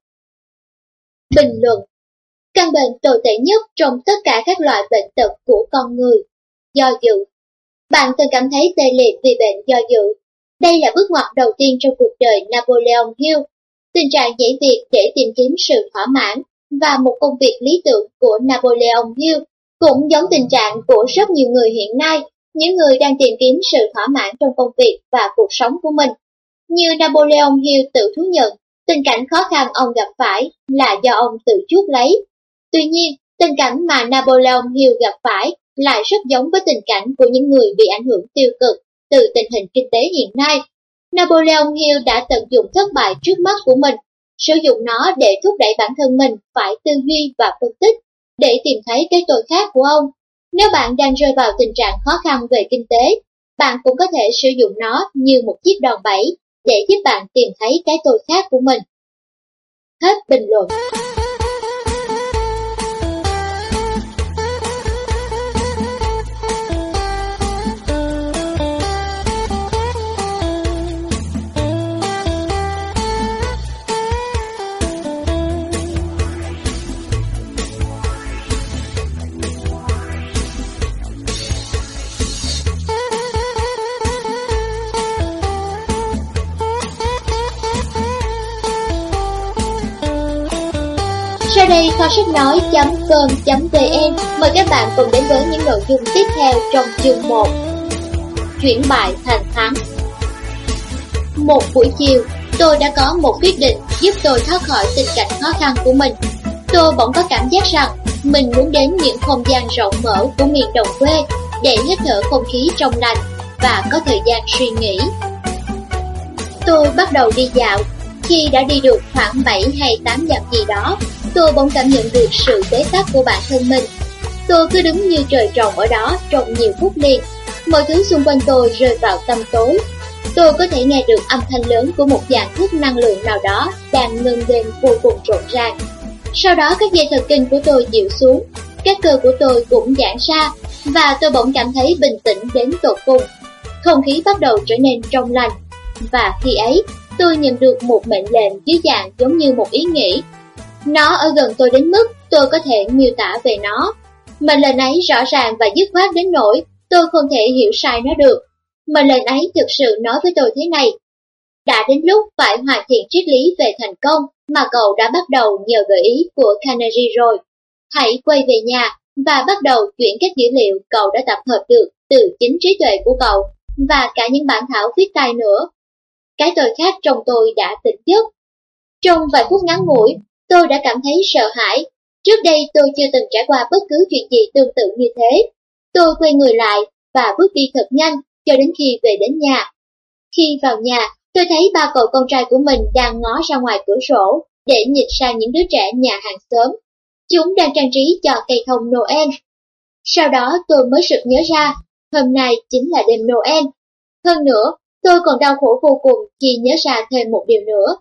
Bình luận. Căn bệnh tồi tệ nhất trong tất cả các loại bệnh tật của con người. Do dự. Bạn từng cảm thấy tê liệt vì bệnh do dự. Đây là bước ngoặt đầu tiên trong cuộc đời Napoleon Hill, tình trạng nhảy việc để tìm kiếm sự thỏa mãn và một công việc lý tưởng của Napoleon Hill cũng giống tình trạng của rất nhiều người hiện nay, những người đang tìm kiếm sự thỏa mãn trong công việc và cuộc sống của mình. Như Napoleon Hill tự thú nhận, tình cảnh khó khăn ông gặp phải là do ông tự chuốc lấy. Tuy nhiên, tình cảnh mà Napoleon Hill gặp phải lại rất giống với tình cảnh của những người bị ảnh hưởng tiêu cực từ tình hình kinh tế hiện nay. Napoleon Hill đã tận dụng thất bại trước mắt của mình, sử dụng nó để thúc đẩy bản thân mình phải tư duy và phân tích, để tìm thấy cái tôi khác của ông. Nếu bạn đang rơi vào tình trạng khó khăn về kinh tế, bạn cũng có thể sử dụng nó như một chiếc đòn bẩy để giúp bạn tìm thấy cái tôi khác của mình. Hết bình luận. Sau đây kho sách nói chấm com chấm vn mời các bạn cùng đến với những nội dung tiếp theo trong chương một. Chuyển bại thành thắng. Một buổi chiều, tôi đã có một quyết định giúp tôi thoát khỏi tình cảnh khó khăn của mình. Tôi bỗng có cảm giác rằng mình muốn đến những không gian rộng mở của miền đồng quê để hít thở không khí trong lành và có thời gian suy nghĩ. Tôi bắt đầu đi dạo. Khi đã đi được khoảng bảy hay tám dặm gì đó, tôi bỗng cảm nhận được sự bế tắc của bản thân mình. Tôi cứ đứng như trời trồng ở đó trong nhiều phút liền. Mọi thứ xung quanh tôi rơi vào tăm tối. Tôi có thể nghe được âm thanh lớn của một dạng thức năng lượng nào đó đang ngân lên vô cùng rộn ràng. Sau đó các dây thần kinh của tôi dịu xuống, các cơ của tôi cũng giãn ra, và tôi bỗng cảm thấy bình tĩnh đến tột cùng. Không khí bắt đầu trở nên trong lành, và khi ấy, tôi nhận được một mệnh lệnh dưới dạng giống như một ý nghĩ. Nó ở gần tôi đến mức tôi có thể miêu tả về nó. Mệnh lệnh ấy rõ ràng và dứt khoát đến nỗi tôi không thể hiểu sai nó được. Mệnh lệnh ấy thực sự nói với tôi thế này: đã đến lúc phải hoàn thiện triết lý về thành công mà cậu đã bắt đầu nhờ gợi ý của Carnegie rồi. Hãy quay về nhà và bắt đầu chuyển các dữ liệu cậu đã tập hợp được từ chính trí tuệ của cậu và cả những bản thảo viết tay nữa. Cái tôi khác trong tôi đã tỉnh giấc. Trong vài phút ngắn ngủi, tôi đã cảm thấy sợ hãi. Trước đây tôi chưa từng trải qua bất cứ chuyện gì tương tự như thế. Tôi quay người lại và bước đi thật nhanh cho đến khi về đến nhà. Khi vào nhà, tôi thấy ba cậu con trai của mình đang ngó ra ngoài cửa sổ để nhìn sang những đứa trẻ nhà hàng xóm. Chúng đang trang trí cho cây thông Noel. Sau đó tôi mới sực nhớ ra, hôm nay chính là đêm Noel. Hơn nữa, tôi còn đau khổ vô cùng khi nhớ ra thêm một điều nữa.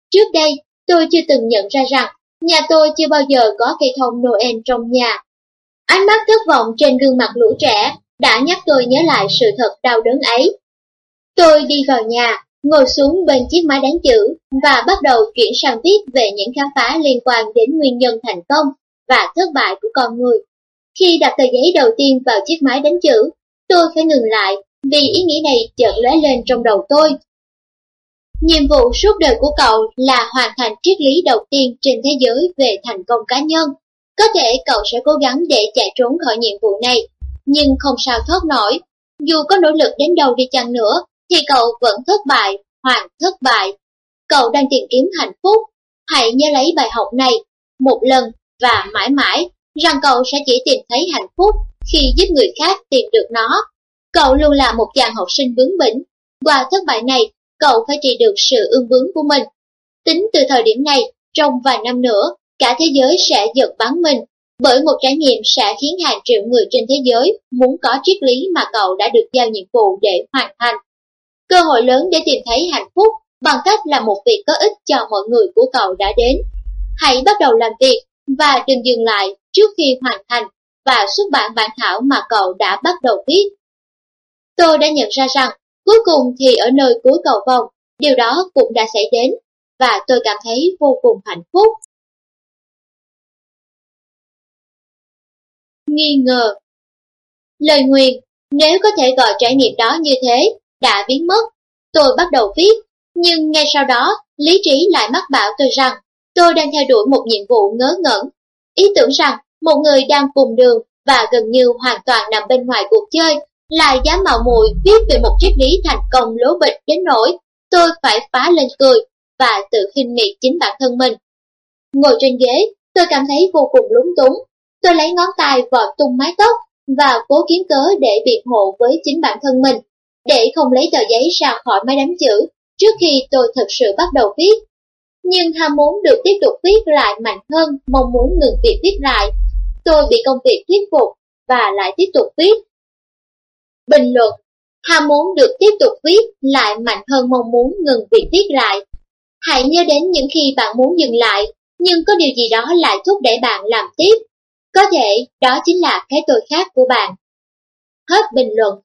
Trước đây, tôi chưa từng nhận ra rằng nhà tôi chưa bao giờ có cây thông Noel trong nhà. Ánh mắt thất vọng trên gương mặt lũ trẻ đã nhắc tôi nhớ lại sự thật đau đớn ấy. Tôi đi vào nhà, ngồi xuống bên chiếc máy đánh chữ và bắt đầu chuyển sang viết về những khám phá liên quan đến nguyên nhân thành công và thất bại của con người. Khi đặt tờ giấy đầu tiên vào chiếc máy đánh chữ, tôi phải ngừng lại vì ý nghĩ này chợt lóe lên trong đầu tôi. Nhiệm vụ suốt đời của cậu là hoàn thành triết lý đầu tiên trên thế giới về thành công cá nhân. Có thể cậu sẽ cố gắng để chạy trốn khỏi nhiệm vụ này, nhưng không sao thoát nổi. Dù có nỗ lực đến đâu đi chăng nữa, thì cậu vẫn thất bại, hoàn thất bại. Cậu đang tìm kiếm hạnh phúc. Hãy nhớ lấy bài học này, một lần và mãi mãi, rằng cậu sẽ chỉ tìm thấy hạnh phúc khi giúp người khác tìm được nó. Cậu luôn là một chàng học sinh bướng bỉnh. Qua thất bại này, cậu phải trị được sự ương bướng của mình. Tính từ thời điểm này, trong vài năm nữa, cả thế giới sẽ giật bắn mình, bởi một trải nghiệm sẽ khiến hàng triệu người trên thế giới muốn có triết lý mà cậu đã được giao nhiệm vụ để hoàn thành. Cơ hội lớn để tìm thấy hạnh phúc bằng cách làm một việc có ích cho mọi người của cậu đã đến. Hãy bắt đầu làm việc và đừng dừng lại trước khi hoàn thành và xuất bản bản thảo mà cậu đã bắt đầu viết. Tôi đã nhận ra rằng cuối cùng thì ở nơi cuối cầu vồng, điều đó cũng đã xảy đến, và tôi cảm thấy vô cùng hạnh phúc. Nghi ngờ. Lời nguyền, nếu có thể gọi trải nghiệm đó như thế, đã biến mất. Tôi bắt đầu viết, nhưng ngay sau đó, lý trí lại mách bảo tôi rằng tôi đang theo đuổi một nhiệm vụ ngớ ngẩn. Ý tưởng rằng một người đang cùng đường và gần như hoàn toàn nằm bên ngoài cuộc chơi lại dám mạo muội viết về một triết lý thành công lố bịch đến nỗi tôi phải phá lên cười và tự khinh miệt chính bản thân mình. Ngồi trên ghế, tôi cảm thấy vô cùng lúng túng. Tôi lấy ngón tay vọt tung mái tóc và cố kiếm cớ để biện hộ với chính bản thân mình, để không lấy tờ giấy ra khỏi máy đánh chữ trước khi tôi thực sự bắt đầu viết. Nhưng ham muốn được tiếp tục viết lại mạnh hơn mong muốn ngừng việc viết lại. Tôi bị công việc thuyết phục và lại tiếp tục viết. Bình luận, ham muốn được tiếp tục viết lại mạnh hơn mong muốn ngừng việc viết lại. Hãy nhớ đến những khi bạn muốn dừng lại, nhưng có điều gì đó lại thúc đẩy bạn làm tiếp. Có thể đó chính là cái tôi khác của bạn. Hết bình luận.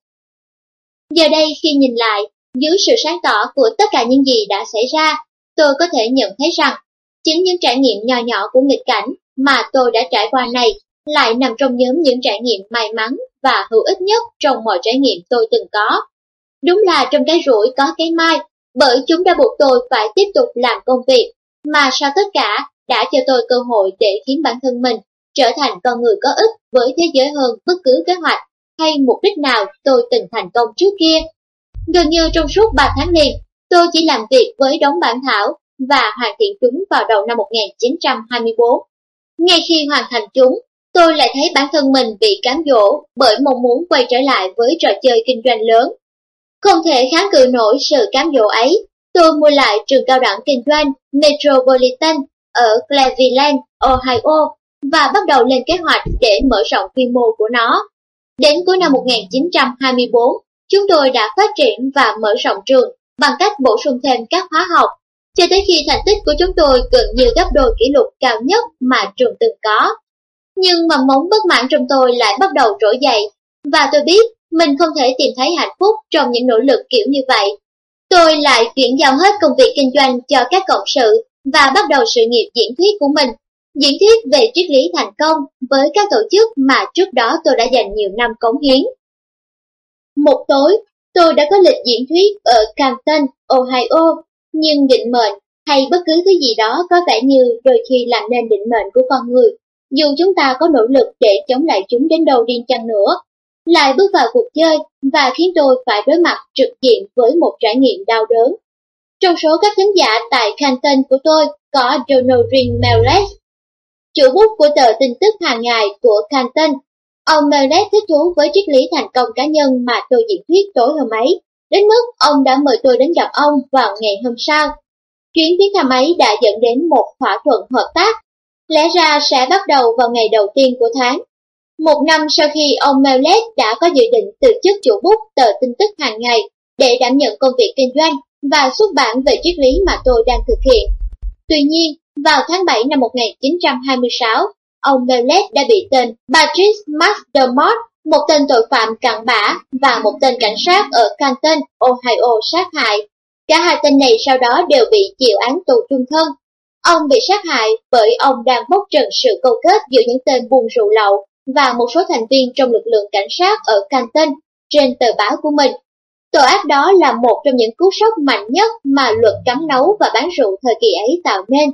Giờ đây khi nhìn lại, dưới sự sáng tỏ của tất cả những gì đã xảy ra, tôi có thể nhận thấy rằng chính những trải nghiệm nhỏ nhỏ của nghịch cảnh mà tôi đã trải qua này lại nằm trong nhóm những trải nghiệm may mắn và hữu ích nhất trong mọi trải nghiệm tôi từng có. Đúng là trong cái rủi có cái may, bởi chúng đã buộc tôi phải tiếp tục làm công việc, mà sau tất cả đã cho tôi cơ hội để khiến bản thân mình trở thành con người có ích với thế giới hơn bất cứ kế hoạch hay mục đích nào tôi từng thành công trước kia. Gần như trong suốt ba tháng liền, tôi chỉ làm việc với đống bản thảo và hoàn thiện chúng vào đầu năm một nghìn chín trăm hai mươi tư. Ngay khi hoàn thành chúng, tôi lại thấy bản thân mình bị cám dỗ bởi mong muốn quay trở lại với trò chơi kinh doanh lớn. Không thể kháng cự nổi sự cám dỗ ấy, tôi mua lại trường cao đẳng kinh doanh Metropolitan ở Cleveland, Ohio và bắt đầu lên kế hoạch để mở rộng quy mô của nó. Đến cuối năm một nghìn chín trăm hai mươi tư, chúng tôi đã phát triển và mở rộng trường bằng cách bổ sung thêm các khóa học, cho tới khi thành tích của chúng tôi gần như gấp đôi kỷ lục cao nhất mà trường từng có. Nhưng mầm mống bất mãn trong tôi lại bắt đầu trỗi dậy, và tôi biết mình không thể tìm thấy hạnh phúc trong những nỗ lực kiểu như vậy. Tôi lại chuyển giao hết công việc kinh doanh cho các cộng sự và bắt đầu sự nghiệp diễn thuyết của mình, diễn thuyết về triết lý thành công với các tổ chức mà trước đó tôi đã dành nhiều năm cống hiến. Một tối, tôi đã có lịch diễn thuyết ở Canton, Ohio, nhưng định mệnh hay bất cứ thứ gì đó có vẻ như đôi khi làm nên định mệnh của con người, dù chúng ta có nỗ lực để chống lại chúng đến đâu đi chăng nữa, lại bước vào cuộc chơi và khiến tôi phải đối mặt trực diện với một trải nghiệm đau đớn. Trong số các thính giả tại Canton của tôi có Donaldin Mellett, chủ bút của tờ tin tức hàng ngày của Canton. Ông Mellett thích thú với triết lý thành công cá nhân mà tôi diễn thuyết tối hôm ấy, đến mức ông đã mời tôi đến gặp ông vào ngày hôm sau. Chuyến viếng thăm ấy đã dẫn đến một thỏa thuận hợp tác, lẽ ra sẽ bắt đầu vào ngày đầu tiên của tháng. Một năm sau khi ông Mellett đã có dự định từ chức chủ bút tờ tin tức hàng ngày để đảm nhận công việc kinh doanh và xuất bản về triết lý mà tôi đang thực hiện, Tuy nhiên, vào tháng bảy năm một nghìn chín trăm hai mươi sáu, ông Mellett đã bị tên Patrice McDermott, một tên tội phạm cặn bã và một tên cảnh sát ở Canton, Ohio sát hại. Cả hai tên này sau đó đều bị chịu án tù chung thân. Ông bị sát hại bởi ông đang bóc trần sự câu kết giữa những tên buôn rượu lậu và một số thành viên trong lực lượng cảnh sát ở Canton trên tờ báo của mình. Tội ác đó là một trong những cú sốc mạnh nhất mà luật cấm nấu và bán rượu thời kỳ ấy tạo nên.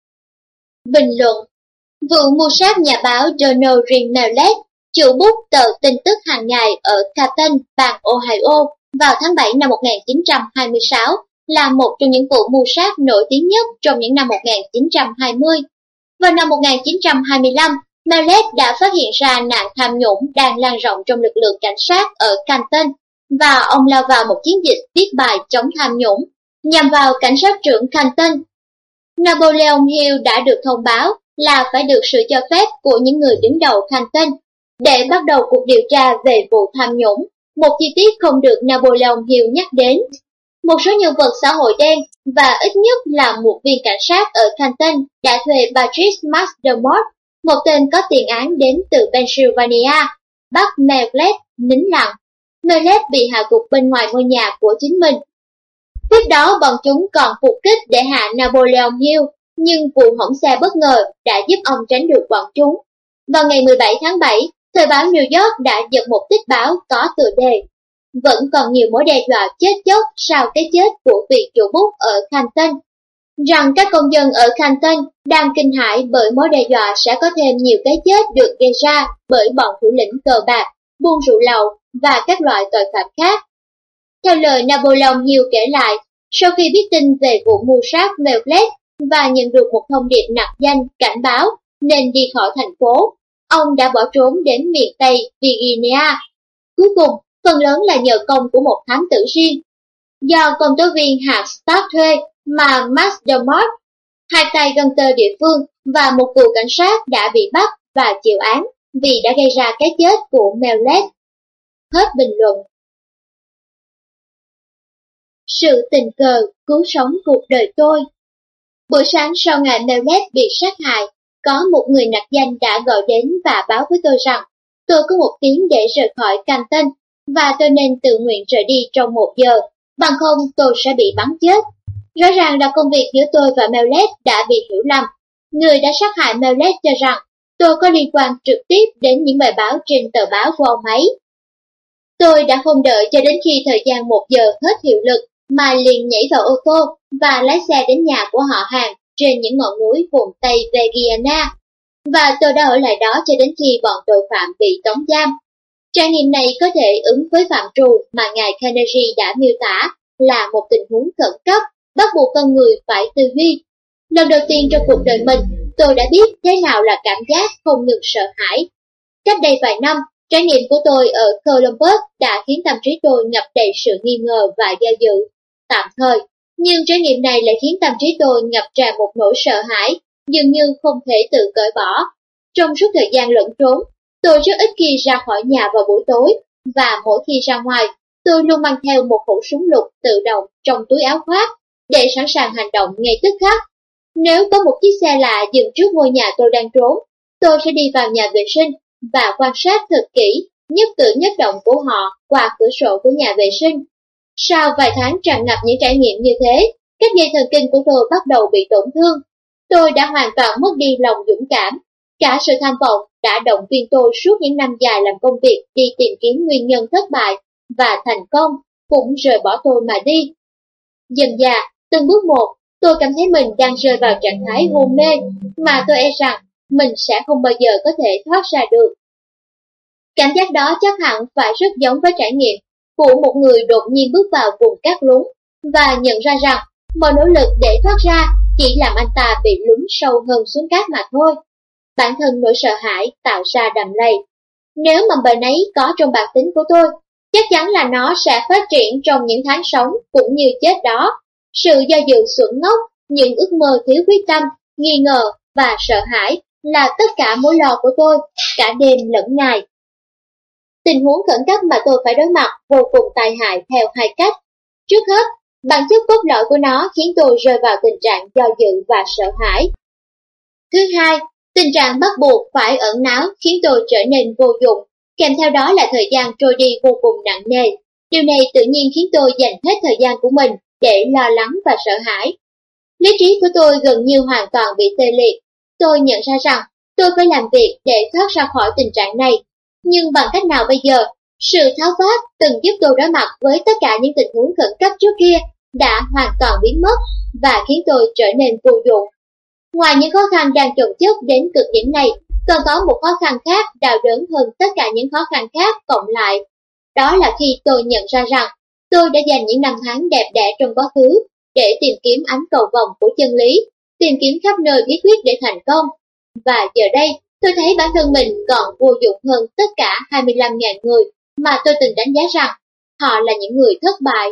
Bình luận: vụ mưu sát nhà báo Donald Ring Mellett, chủ bút tờ tin tức hàng ngày ở Canton, bang Ohio vào tháng bảy năm một nghìn chín trăm hai mươi sáu, là một trong những vụ mưu sát nổi tiếng nhất trong những năm một nghìn chín trăm hai mươi. Vào năm một nghìn chín trăm hai mươi lăm, Mellett đã phát hiện ra nạn tham nhũng đang lan rộng trong lực lượng cảnh sát ở Canton, và ông lao vào một chiến dịch viết bài chống tham nhũng nhằm vào cảnh sát trưởng Canton. Napoleon Hill đã được thông báo là phải được sự cho phép của những người đứng đầu Canton để bắt đầu cuộc điều tra về vụ tham nhũng, một chi tiết không được Napoleon Hill nhắc đến. Một số nhân vật xã hội đen và ít nhất là một viên cảnh sát ở Canton đã thuê Patrice McDermott, một tên có tiền án đến từ Pennsylvania, bắt Mellett nín lặng. Mellett bị hạ gục bên ngoài ngôi nhà của chính mình. Tiếp đó bọn chúng còn phục kích để hạ Napoleon Hill, nhưng vụ hỏng xe bất ngờ đã giúp ông tránh được bọn chúng. Vào ngày mười bảy tháng bảy, thời báo New York đã giật một tích báo có tựa đề: vẫn còn nhiều mối đe dọa chết chóc sau cái chết của vị chủ bút ở Canton, rằng các công dân ở Canton đang kinh hãi bởi mối đe dọa sẽ có thêm nhiều cái chết được gây ra bởi bọn thủ lĩnh cờ bạc, buôn rượu lậu và các loại tội phạm khác. Theo lời Napoleon Hill kể lại, sau khi biết tin về vụ mưu sát Mellett và nhận được một thông điệp nặc danh cảnh báo nên đi khỏi thành phố, ông đã bỏ trốn đến miền Tây Virginia. Cuối cùng, phần lớn là nhờ công của một thám tử riêng do công tố viên hạt Stark thuê, mà McDermott, hai tay găng tơ địa phương và một cựu cảnh sát đã bị bắt và chịu án vì đã gây ra cái chết của Mellett. Hết bình luận. Sự tình cờ cứu sống cuộc đời tôi. Buổi sáng sau ngày Mellett bị sát hại, có một người nặc danh đã gọi đến và báo với tôi rằng tôi có một tiếng để rời khỏi Canton và tôi nên tự nguyện rời đi trong một giờ, bằng không tôi sẽ bị bắn chết. Rõ ràng là công việc giữa tôi và Mellett đã bị hiểu lầm. Người đã sát hại Mellett cho rằng tôi có liên quan trực tiếp đến những bài báo trên tờ báo của ông ấy. Tôi đã không đợi cho đến khi thời gian một giờ hết hiệu lực mà liền nhảy vào ô tô và lái xe đến nhà của họ hàng trên những ngọn núi vùng Tây Virginia. Và tôi đã ở lại đó cho đến khi bọn tội phạm bị tống giam. Trải nghiệm này có thể ứng với phạm trù mà ngài Carnegie đã miêu tả là một tình huống khẩn cấp, bắt buộc con người phải tư duy. Lần đầu tiên trong cuộc đời mình, tôi đã biết thế nào là cảm giác không ngừng sợ hãi. Cách đây vài năm, trải nghiệm của tôi ở Columbus đã khiến tâm trí tôi ngập đầy sự nghi ngờ và do dự. Tạm thời, nhưng trải nghiệm này lại khiến tâm trí tôi ngập tràn một nỗi sợ hãi, dường như không thể tự cởi bỏ. Trong suốt thời gian lẫn trốn, tôi rất ít khi ra khỏi nhà vào buổi tối, và mỗi khi ra ngoài, tôi luôn mang theo một khẩu súng lục tự động trong túi áo khoác, để sẵn sàng hành động ngay tức khắc. Nếu có một chiếc xe lạ dừng trước ngôi nhà tôi đang trốn, tôi sẽ đi vào nhà vệ sinh và quan sát thật kỹ nhất cử nhất động của họ qua cửa sổ của nhà vệ sinh. Sau vài tháng tràn ngập những trải nghiệm như thế, các dây thần kinh của tôi bắt đầu bị tổn thương. Tôi đã hoàn toàn mất đi lòng dũng cảm. Cả sự tham vọng đã động viên tôi suốt những năm dài làm công việc đi tìm kiếm nguyên nhân thất bại và thành công cũng rời bỏ tôi mà đi. Dần dà, từng bước một, tôi cảm thấy mình đang rơi vào trạng thái hôn mê mà tôi e rằng mình sẽ không bao giờ có thể thoát ra được. Cảm giác đó chắc hẳn phải rất giống với trải nghiệm của một người đột nhiên bước vào vùng cát lún và nhận ra rằng mọi nỗ lực để thoát ra chỉ làm anh ta bị lún sâu hơn xuống cát mà thôi. Bản thân nỗi sợ hãi tạo ra đầm lầy. Nếu mầm bệnh ấy có trong bản tính của tôi, chắc chắn là nó sẽ phát triển trong những tháng sống cũng như chết đó. Sự do dự xuẩn ngốc, những ước mơ thiếu quyết tâm, nghi ngờ và sợ hãi là tất cả mối lo của tôi, cả đêm lẫn ngày. Tình huống khẩn cấp mà tôi phải đối mặt vô cùng tai hại theo hai cách. Trước hết, Bản chất cốt lõi của nó khiến tôi rơi vào tình trạng do dự và sợ hãi. Thứ hai, tình trạng bắt buộc phải ẩn náu khiến tôi trở nên vô dụng, kèm theo đó là thời gian trôi đi vô cùng nặng nề. Điều này tự nhiên khiến tôi dành hết thời gian của mình để lo lắng và sợ hãi. Lý trí của tôi gần như hoàn toàn bị tê liệt. Tôi nhận ra rằng tôi phải làm việc để thoát ra khỏi tình trạng này. Nhưng bằng cách nào bây giờ? Sự tháo vát từng giúp tôi đối mặt với tất cả những tình huống khẩn cấp trước kia đã hoàn toàn biến mất và khiến tôi trở nên vô dụng. Ngoài những khó khăn đang chồng chất đến cực điểm này, còn có một khó khăn khác đau đớn hơn tất cả những khó khăn khác cộng lại. Đó là khi tôi nhận ra rằng tôi đã dành những năm tháng đẹp đẽ trong quá khứ để tìm kiếm ánh cầu vồng của chân lý, tìm kiếm khắp nơi bí quyết để thành công. Và giờ đây, tôi thấy bản thân mình còn vô dụng hơn tất cả hai mươi lăm nghìn người mà tôi từng đánh giá rằng họ là những người thất bại.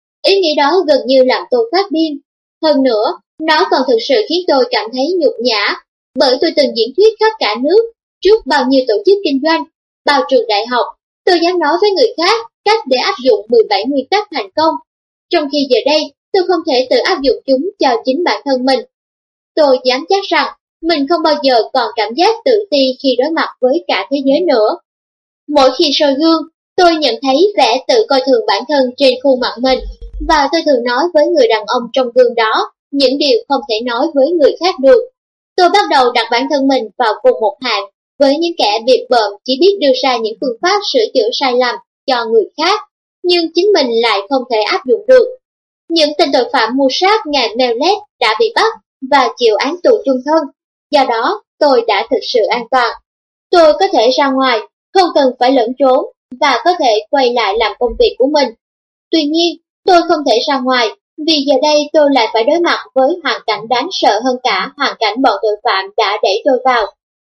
Ý nghĩ đó gần như làm tôi phát điên. Hơn nữa, nó còn thực sự khiến tôi cảm thấy nhục nhã, bởi tôi từng diễn thuyết khắp cả nước, trước bao nhiêu tổ chức kinh doanh, bao trường đại học. Tôi dám nói với người khác cách để áp dụng mười bảy nguyên tắc thành công, trong khi giờ đây tôi không thể tự áp dụng chúng cho chính bản thân mình. Tôi dám chắc rằng mình không bao giờ còn cảm giác tự ti khi đối mặt với cả thế giới nữa. Mỗi khi soi gương, tôi nhận thấy vẻ tự coi thường bản thân trên khuôn mặt mình, và tôi thường nói với người đàn ông trong gương đó những điều không thể nói với người khác được. Tôi bắt đầu đặt bản thân mình vào cùng một hạng với những kẻ biệt bợm chỉ biết đưa ra những phương pháp sửa chữa sai lầm cho người khác, nhưng chính mình lại không thể áp dụng được. Những tên tội phạm mưu sát ngài Mellet đã bị bắt và chịu án tù chung thân, do đó tôi đã thực sự an toàn. Tôi có thể ra ngoài, không cần phải lẫn trốn, và có thể quay lại làm công việc của mình. Tuy nhiên, tôi không thể ra ngoài, vì giờ đây tôi lại phải đối mặt với hoàn cảnh đáng sợ hơn cả hoàn cảnh bọn tội phạm đã đẩy tôi vào.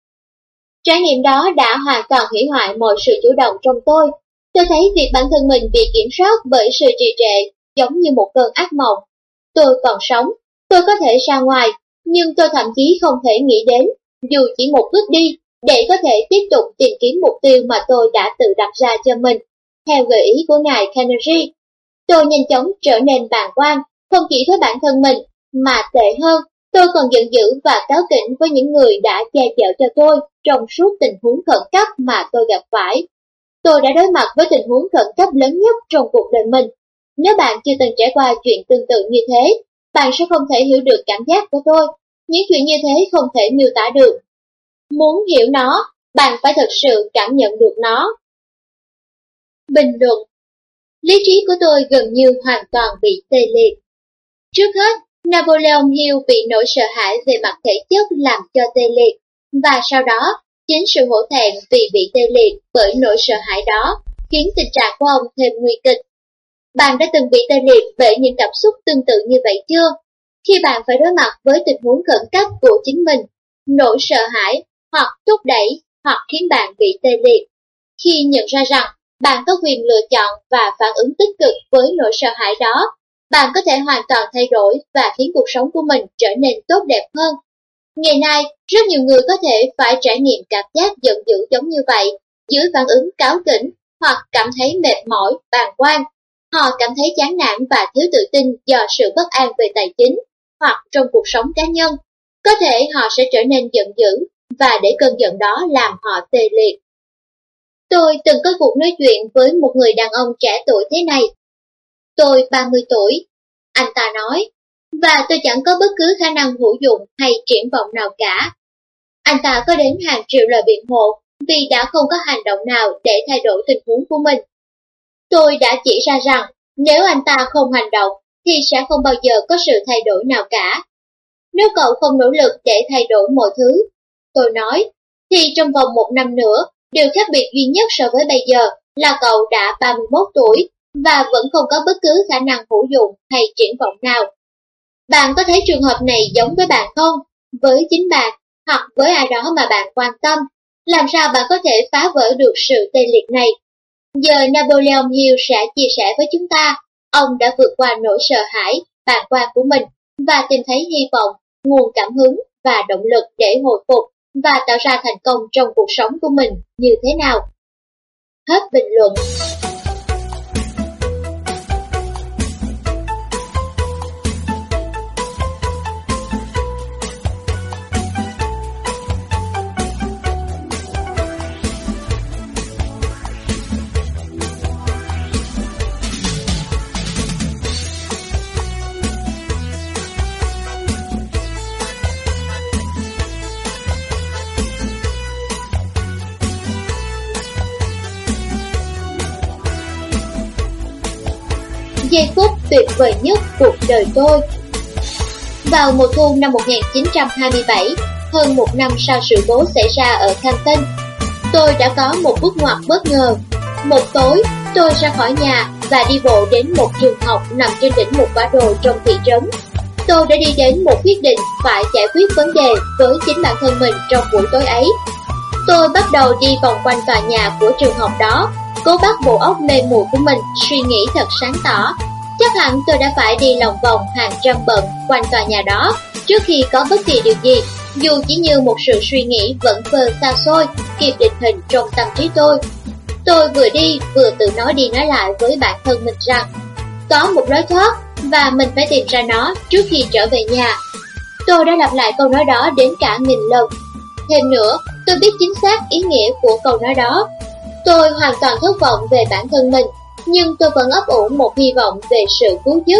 Trải nghiệm đó đã hoàn toàn hủy hoại mọi sự chủ động trong tôi. Tôi thấy việc bản thân mình bị kiểm soát bởi sự trì trệ giống như một cơn ác mộng. Tôi còn sống, tôi có thể ra ngoài, nhưng tôi thậm chí không thể nghĩ đến, dù chỉ một bước đi, để có thể tiếp tục tìm kiếm mục tiêu mà tôi đã tự đặt ra cho mình, theo gợi ý của ngài Carnegie. Tôi nhanh chóng trở nên bàng quan, không chỉ với bản thân mình, mà tệ hơn, tôi còn giận dữ và cáu kỉnh với những người đã che chở cho tôi trong suốt tình huống khẩn cấp mà tôi gặp phải. Tôi đã đối mặt với tình huống khẩn cấp lớn nhất trong cuộc đời mình. Nếu bạn chưa từng trải qua chuyện tương tự như thế, bạn sẽ không thể hiểu được cảm giác của tôi. Những chuyện như thế không thể miêu tả được. Muốn hiểu nó, bạn phải thực sự cảm nhận được nó. Bình luận. Lý trí của tôi gần như hoàn toàn bị tê liệt. Trước hết, Napoleon Hill bị nỗi sợ hãi về mặt thể chất làm cho tê liệt, và sau đó, chính sự hổ thẹn vì bị tê liệt bởi nỗi sợ hãi đó khiến tình trạng của ông thêm nguy kịch. Bạn đã từng bị tê liệt bởi những cảm xúc tương tự như vậy chưa? Khi bạn phải đối mặt với tình huống khẩn cấp của chính mình, nỗi sợ hãi hoặc thúc đẩy hoặc khiến bạn bị tê liệt. Khi nhận ra rằng bạn có quyền lựa chọn và phản ứng tích cực với nỗi sợ hãi đó, bạn có thể hoàn toàn thay đổi và khiến cuộc sống của mình trở nên tốt đẹp hơn. Ngày nay, rất nhiều người có thể phải trải nghiệm cảm giác giận dữ giống như vậy, dưới phản ứng cáu kỉnh hoặc cảm thấy mệt mỏi, bàng quan. Họ cảm thấy chán nản và thiếu tự tin do sự bất an về tài chính hoặc trong cuộc sống cá nhân. Có thể họ sẽ trở nên giận dữ và để cơn giận đó làm họ tê liệt. Tôi từng có cuộc nói chuyện với một người đàn ông trẻ tuổi thế này. Tôi ba mươi tuổi, anh ta nói, và tôi chẳng có bất cứ khả năng hữu dụng hay triển vọng nào cả. Anh ta có đến hàng triệu lời biện hộ vì đã không có hành động nào để thay đổi tình huống của mình. Tôi đã chỉ ra rằng nếu anh ta không hành động thì sẽ không bao giờ có sự thay đổi nào cả. Nếu cậu không nỗ lực để thay đổi mọi thứ, tôi nói, thì trong vòng một năm nữa, điều khác biệt duy nhất so với bây giờ là cậu đã ba mươi mốt tuổi và vẫn không có bất cứ khả năng hữu dụng hay triển vọng nào. Bạn có thấy trường hợp này giống với bạn không? Với chính bạn hoặc với ai đó mà bạn quan tâm, làm sao bạn có thể phá vỡ được sự tê liệt này? Giờ Napoleon Hill sẽ chia sẻ với chúng ta, ông đã vượt qua nỗi sợ hãi, bàng quan của mình và tìm thấy hy vọng, nguồn cảm hứng và động lực để hồi phục và tạo ra thành công trong cuộc sống của mình như thế nào. Hết bình luận. giây phút tuyệt vời nhất cuộc đời tôi. Vào mùa thu năm một nghìn chín trăm hai mươi bảy, hơn một năm sau sự cố xảy ra ở Canton, tôi đã có một bước ngoặt bất ngờ. Một tối, tôi ra khỏi nhà và đi bộ đến một trường học nằm trên đỉnh một quả đồi trong thị trấn. Tôi đã đi đến một quyết định phải giải quyết vấn đề với chính bản thân mình trong buổi tối ấy. Tôi bắt đầu đi vòng quanh tòa nhà của trường học đó, cố bắt bộ óc mê muội của mình suy nghĩ thật sáng tỏ. Chắc hẳn tôi đã phải đi lòng vòng hàng trăm bận quanh tòa nhà đó trước khi có bất kỳ điều gì, dù chỉ như một sự suy nghĩ vẫn vơ xa xôi, kịp định hình trong tâm trí tôi. Tôi vừa đi vừa tự nói đi nói lại với bản thân mình rằng có một lối thoát và mình phải tìm ra nó trước khi trở về nhà. Tôi đã lặp lại câu nói đó đến cả nghìn lần. Thêm nữa, tôi biết chính xác ý nghĩa của câu nói đó. Tôi hoàn toàn thất vọng về bản thân mình, nhưng tôi vẫn ấp ủ một hy vọng về sự cứu giúp.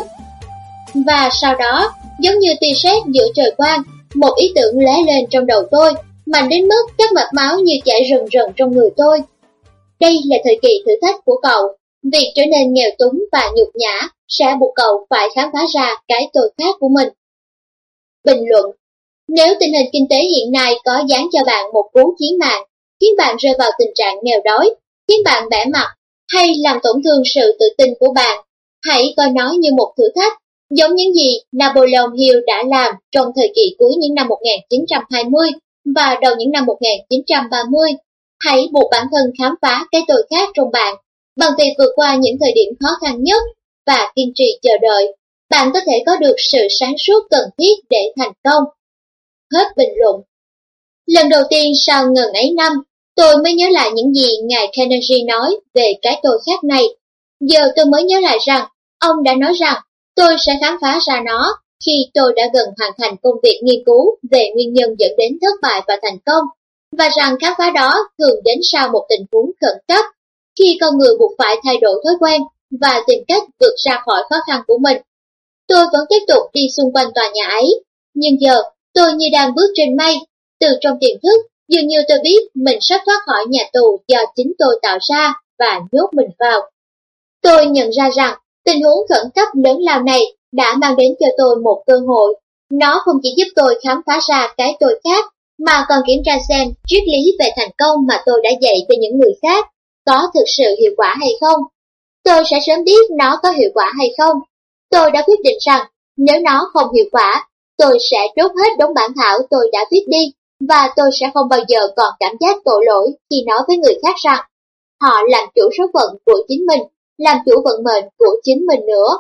Và sau đó, giống như tia sét giữa trời quang, một ý tưởng lóe lên trong đầu tôi, mạnh đến mức các mạch máu như chảy rần rần trong người tôi. Đây là thời kỳ thử thách của cậu. Việc trở nên nghèo túng và nhục nhã sẽ buộc cậu phải khám phá ra cái tôi khác của mình. Bình luận: nếu tình hình kinh tế hiện nay có giáng cho bạn một cú chí mạng, khiến bạn rơi vào tình trạng nghèo đói, khiến bạn bẽ mặt, hay làm tổn thương sự tự tin của bạn, hãy coi nó như một thử thách, giống những gì Napoleon Hill đã làm trong thời kỳ cuối những năm một nghìn chín trăm hai mươi và đầu những năm một nghìn chín trăm ba mươi. Hãy buộc bản thân khám phá cái tôi khác trong bạn. Bằng việc vượt qua những thời điểm khó khăn nhất và kiên trì chờ đợi, bạn có thể có được sự sáng suốt cần thiết để thành công. Hết bình luận. Lần đầu tiên sau ngần ấy năm, tôi mới nhớ lại những gì ngài Carnegie nói về cái tôi khác này. Giờ tôi mới nhớ lại rằng, ông đã nói rằng tôi sẽ khám phá ra nó khi tôi đã gần hoàn thành công việc nghiên cứu về nguyên nhân dẫn đến thất bại và thành công, và rằng khám phá đó thường đến sau một tình huống khẩn cấp, khi con người buộc phải thay đổi thói quen và tìm cách vượt ra khỏi khó khăn của mình. Tôi vẫn tiếp tục đi xung quanh tòa nhà ấy, nhưng giờ tôi như đang bước trên mây. Từ trong tiềm thức, dường như tôi biết mình sắp thoát khỏi nhà tù do chính tôi tạo ra và nhốt mình vào. Tôi nhận ra rằng tình huống khẩn cấp lớn lao này đã mang đến cho tôi một cơ hội. Nó không chỉ giúp tôi khám phá ra cái tôi khác, mà còn kiểm tra xem triết lý về thành công mà tôi đã dạy cho những người khác có thực sự hiệu quả hay không. Tôi sẽ sớm biết nó có hiệu quả hay không. Tôi đã quyết định rằng nếu nó không hiệu quả, tôi sẽ đốt hết đống bản thảo tôi đã viết đi, và tôi sẽ không bao giờ còn cảm giác tội lỗi khi nói với người khác rằng họ làm chủ số phận của chính mình, làm chủ vận mệnh của chính mình nữa.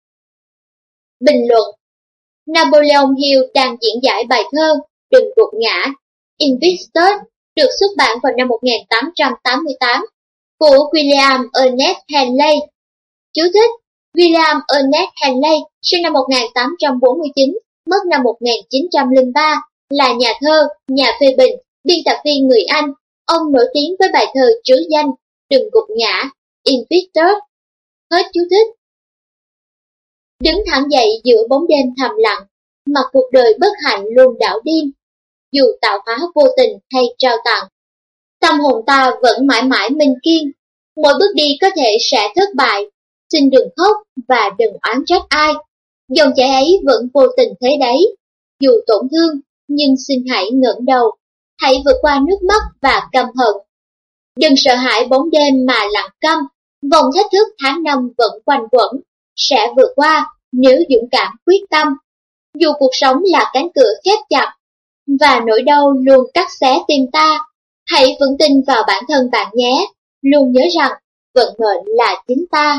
Bình luận: Napoleon Hill đang diễn giải bài thơ Đừng gục ngã, Invictus, được xuất bản vào năm một nghìn tám trăm tám mươi tám, của William Ernest Henley. Chú thích: William Ernest Henley, sinh năm một nghìn tám trăm bốn mươi chín, mất năm một nghìn chín trăm lẻ ba, là nhà thơ, nhà phê bình, biên tập viên người Anh. Ông nổi tiếng với bài thơ trứ danh Đừng gục ngã, Invictus. Hết chú thích. Đứng thẳng dậy giữa bóng đêm thầm lặng, mà cuộc đời bất hạnh luôn đảo điên. Dù tạo hóa vô tình hay trao tặng, tâm hồn ta vẫn mãi mãi minh kiên. Mỗi bước đi có thể sẽ thất bại. Xin đừng khóc và đừng oán trách ai. Dòng chảy ấy vẫn vô tình thế đấy. Dù tổn thương, nhưng xin hãy ngẩng đầu. Hãy vượt qua nước mắt và căm hận. Đừng sợ hãi bóng đêm mà lặng câm. Vòng thách thức tháng năm vẫn quanh quẩn. Sẽ vượt qua nếu dũng cảm quyết tâm. Dù cuộc sống là cánh cửa khép chặt và nỗi đau luôn cắt xé tim ta, hãy vững tin vào bản thân bạn nhé. Luôn nhớ rằng vận mệnh là chính ta.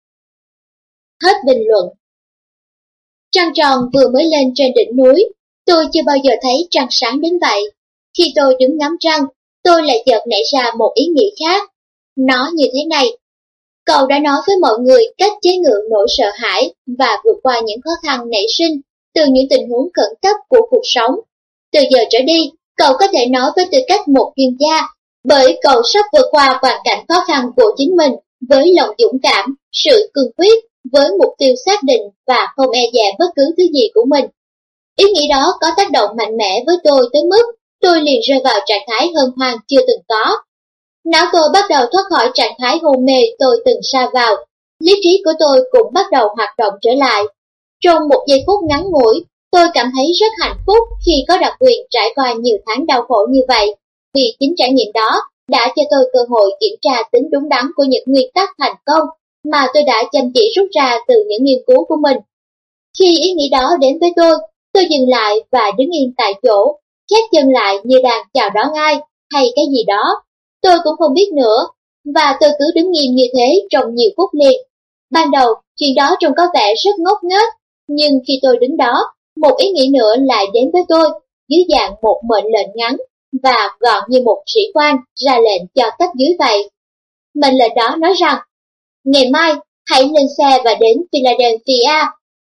Hết bình luận. Trăng tròn vừa mới lên trên đỉnh núi. Tôi chưa bao giờ thấy trăng sáng đến vậy. Khi tôi đứng ngắm trăng, tôi lại chợt nảy ra một ý nghĩ khác. Nó như thế này: cậu đã nói với mọi người cách chế ngự nỗi sợ hãi và vượt qua những khó khăn nảy sinh từ những tình huống khẩn cấp của cuộc sống. Từ giờ trở đi, cậu có thể nói với tư cách một chuyên gia, bởi cậu sắp vượt qua hoàn cảnh khó khăn của chính mình với lòng dũng cảm, sự cương quyết, với mục tiêu xác định và không e dè bất cứ thứ gì của mình. Ý nghĩ đó có tác động mạnh mẽ với tôi tới mức tôi liền rơi vào trạng thái hân hoan chưa từng có. Não tôi bắt đầu thoát khỏi trạng thái hôn mê tôi từng sa vào. lý trí của tôi cũng bắt đầu hoạt động trở lại. Trong một giây phút ngắn ngủi, tôi cảm thấy rất hạnh phúc khi có đặc quyền trải qua nhiều tháng đau khổ như vậy, vì chính trải nghiệm đó đã cho tôi cơ hội kiểm tra tính đúng đắn của những nguyên tắc thành công mà tôi đã chăm chỉ rút ra từ những nghiên cứu của mình. Khi ý nghĩ đó đến với tôi, tôi dừng lại và đứng yên tại chỗ, khép chân lại như đang chào đón ai hay cái gì đó. Tôi cũng không biết nữa, và tôi cứ đứng nghiêm như thế trong nhiều phút liền. Ban đầu, chuyện đó trông có vẻ rất ngốc nghếch, nhưng khi tôi đứng đó, một ý nghĩ nữa lại đến với tôi, dưới dạng một mệnh lệnh ngắn và gọn như một sĩ quan ra lệnh cho cấp dưới vậy. Mệnh lệnh đó nói rằng, ngày mai hãy lên xe và đến Philadelphia.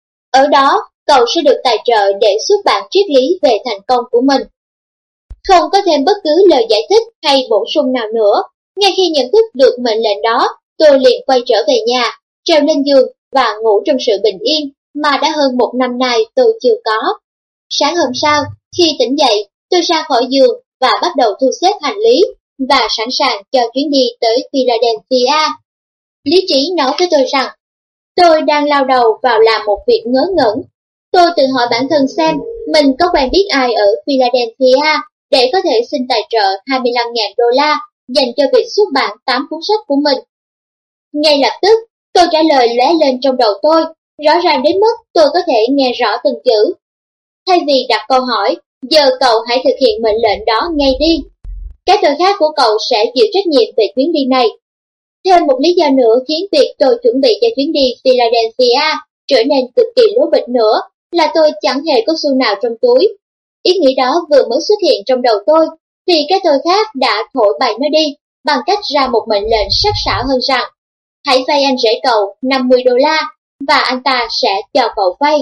Ở đó, cậu sẽ được tài trợ để xuất bản triết lý về thành công của mình. Không có thêm bất cứ lời giải thích hay bổ sung nào nữa. Ngay khi nhận thức được mệnh lệnh đó, tôi liền quay trở về nhà, trèo lên giường và ngủ trong sự bình yên mà đã hơn một năm nay tôi chưa có. Sáng hôm sau, khi tỉnh dậy, tôi ra khỏi giường và bắt đầu thu xếp hành lý và sẵn sàng cho chuyến đi tới Philadelphia. Lý trí nói với tôi rằng, tôi đang lao đầu vào làm một việc ngớ ngẩn. Tôi tự hỏi bản thân xem mình có quen biết ai ở Philadelphia để có thể xin tài trợ hai mươi lăm nghìn đô la dành cho việc xuất bản tám cuốn sách của mình. Ngay lập tức, câu trả lời lóe lên trong đầu tôi, rõ ràng đến mức tôi có thể nghe rõ từng chữ. Thay vì đặt câu hỏi, giờ cậu hãy thực hiện mệnh lệnh đó ngay đi. Cái tôi khác của cậu sẽ chịu trách nhiệm về chuyến đi này. Thêm một lý do nữa khiến việc tôi chuẩn bị cho chuyến đi Philadelphia trở nên cực kỳ lố bịch nữa là tôi chẳng hề có xu nào trong túi. Ý nghĩ đó vừa mới xuất hiện trong đầu tôi, thì cái tôi khác đã thổi bay nó đi bằng cách ra một mệnh lệnh sắc sảo hơn rằng, hãy vay anh rể cậu năm mươi đô la và anh ta sẽ cho cậu vay.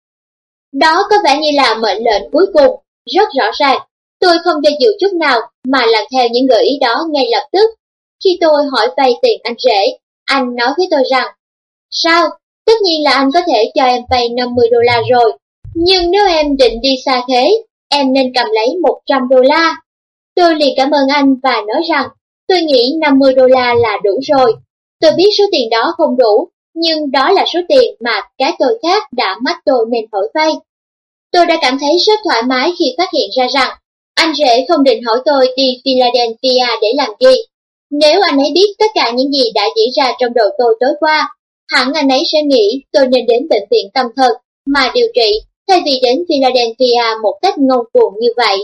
Đó có vẻ như là mệnh lệnh cuối cùng, rất rõ ràng. Tôi không do dự chút nào mà làm theo những gợi ý đó ngay lập tức. Khi tôi hỏi vay tiền anh rể, anh nói với tôi rằng, sao, tất nhiên là anh có thể cho em vay năm mươi đô la rồi, nhưng nếu em định đi xa thế, em nên cầm lấy một trăm đô la. Tôi liền cảm ơn anh và nói rằng, tôi nghĩ năm mươi đô la là đủ rồi. Tôi biết số tiền đó không đủ, nhưng đó là số tiền mà cái tôi khác đã mách tôi nên hỏi vay. Tôi đã cảm thấy rất thoải mái khi phát hiện ra rằng, anh rể không định hỏi tôi đi Philadelphia để làm gì. Nếu anh ấy biết tất cả những gì đã diễn ra trong đầu tôi tối qua, hẳn anh ấy sẽ nghĩ tôi nên đến bệnh viện tâm thần mà điều trị, thay vì đến Philadelphia một cách ngông cuồng như vậy.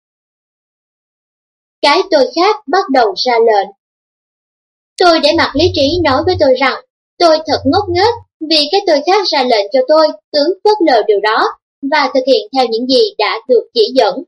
Cái tôi khác bắt đầu ra lệnh. Tôi để mặc lý trí nói với tôi rằng, tôi thật ngốc nghếch vì cái tôi khác ra lệnh cho tôi cứ phớt lờ điều đó và thực hiện theo những gì đã được chỉ dẫn.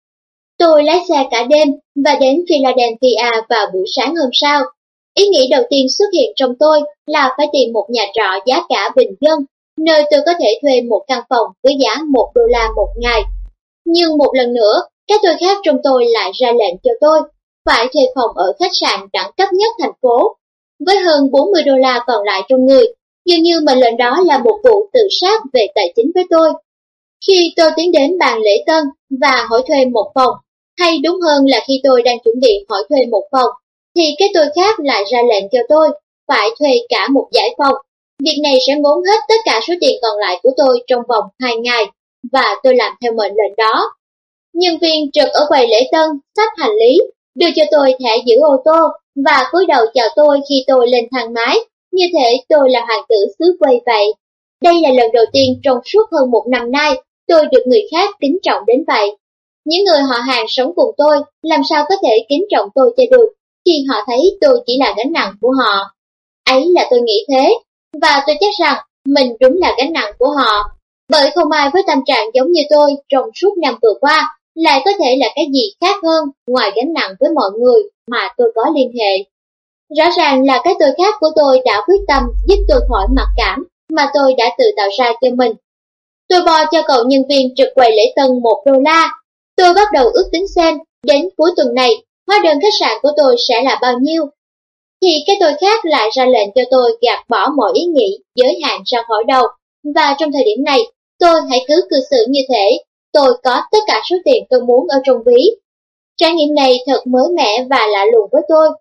Tôi lái xe cả đêm và đến Philadelphia vào buổi sáng hôm sau. Ý nghĩ đầu tiên xuất hiện trong tôi là phải tìm một nhà trọ giá cả bình dân, nơi tôi có thể thuê một căn phòng với giá một đô la một ngày. Nhưng một lần nữa, cái tôi khác trong tôi lại ra lệnh cho tôi phải thuê phòng ở khách sạn đẳng cấp nhất thành phố. Với hơn bốn mươi đô la còn lại trong người, dường như mệnh lệnh đó là một vụ tự sát về tài chính với tôi. Khi tôi tiến đến bàn lễ tân và hỏi thuê một phòng, hay đúng hơn là khi tôi đang chuẩn bị hỏi thuê một phòng, thì cái tôi khác lại ra lệnh cho tôi phải thuê cả một dãy phòng. Việc này sẽ ngốn hết tất cả số tiền còn lại của tôi trong vòng hai ngày, và tôi làm theo mệnh lệnh đó. Nhân viên trực ở quầy lễ tân xách hành lý, đưa cho tôi thẻ giữ ô tô và cúi đầu chào tôi khi tôi lên thang máy, như thể tôi là hoàng tử xứ quê vậy. Đây là lần đầu tiên trong suốt hơn một năm nay tôi được người khác kính trọng đến vậy. Những người họ hàng sống cùng tôi làm sao có thể kính trọng tôi cho được khi họ thấy tôi chỉ là gánh nặng của họ. Ấy là tôi nghĩ thế, và tôi chắc rằng mình đúng là gánh nặng của họ, bởi không ai với tâm trạng giống như tôi trong suốt năm vừa qua lại có thể là cái gì khác hơn ngoài gánh nặng với mọi người mà tôi có liên hệ. Rõ ràng là cái tôi khác của tôi đã quyết tâm giúp tôi khỏi mặc cảm mà tôi đã tự tạo ra cho mình. Tôi bo cho cậu nhân viên trực quầy lễ tân một đô la. Tôi bắt đầu ước tính xem đến cuối tuần này hóa đơn khách sạn của tôi sẽ là bao nhiêu. Thì cái tôi khác lại ra lệnh cho tôi gạt bỏ mọi ý nghĩ giới hạn ra khỏi đầu, và trong thời điểm này tôi hãy cứ cư xử như thể tôi có tất cả số tiền tôi muốn ở trong ví. Trải nghiệm này thật mới mẻ và lạ lùng với tôi.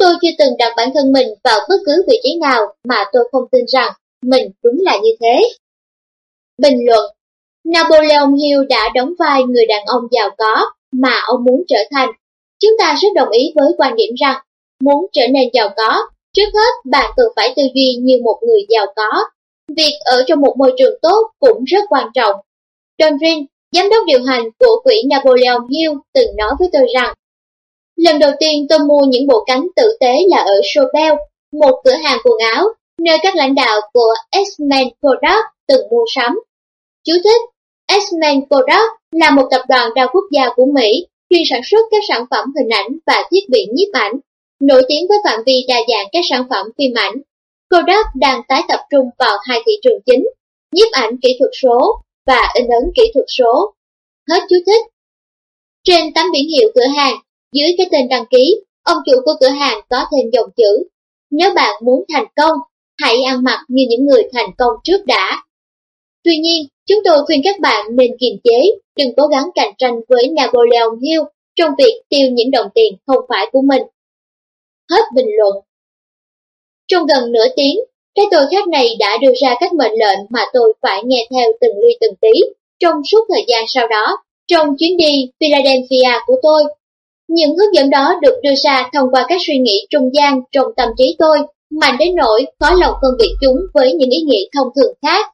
Tôi chưa từng đặt bản thân mình vào bất cứ vị trí nào mà tôi không tin rằng mình đúng là như thế. Bình luận: Napoleon Hill đã đóng vai người đàn ông giàu có mà ông muốn trở thành. Chúng ta rất đồng ý với quan điểm rằng, muốn trở nên giàu có, trước hết bạn cần phải tư duy như một người giàu có. Việc ở trong một môi trường tốt cũng rất quan trọng. Don Green, giám đốc điều hành của quỹ Napoleon Hill, từng nói với tôi rằng, lần đầu tiên tôi mua những bộ cánh tử tế là ở Chopel, một cửa hàng quần áo, nơi các lãnh đạo của Eastman Kodak từng mua sắm. Chú thích: Eastman Kodak là một tập đoàn đa quốc gia của Mỹ, chuyên sản xuất các sản phẩm hình ảnh và thiết bị nhiếp ảnh, nổi tiếng với phạm vi đa dạng các sản phẩm phim ảnh. Kodak đang tái tập trung vào hai thị trường chính, nhiếp ảnh kỹ thuật số và in ấn kỹ thuật số. Hết chú thích. Trên tấm biển hiệu cửa hàng, dưới cái tên đăng ký, ông chủ của cửa hàng có thêm dòng chữ: nếu bạn muốn thành công, hãy ăn mặc như những người thành công trước đã. Tuy nhiên, chúng tôi khuyên các bạn nên kiềm chế, đừng cố gắng cạnh tranh với Napoleon Hill trong việc tiêu những đồng tiền không phải của mình. Hết bình luận. Trong gần nửa tiếng, cái tôi khác này đã đưa ra các mệnh lệnh mà tôi phải nghe theo từng ly từng tí trong suốt thời gian sau đó, trong chuyến đi Philadelphia của tôi. Những hướng dẫn đó được đưa ra thông qua các suy nghĩ trung gian trong tâm trí tôi, mạnh đến nỗi khó lòng phân biệt chúng với những ý nghĩa thông thường khác.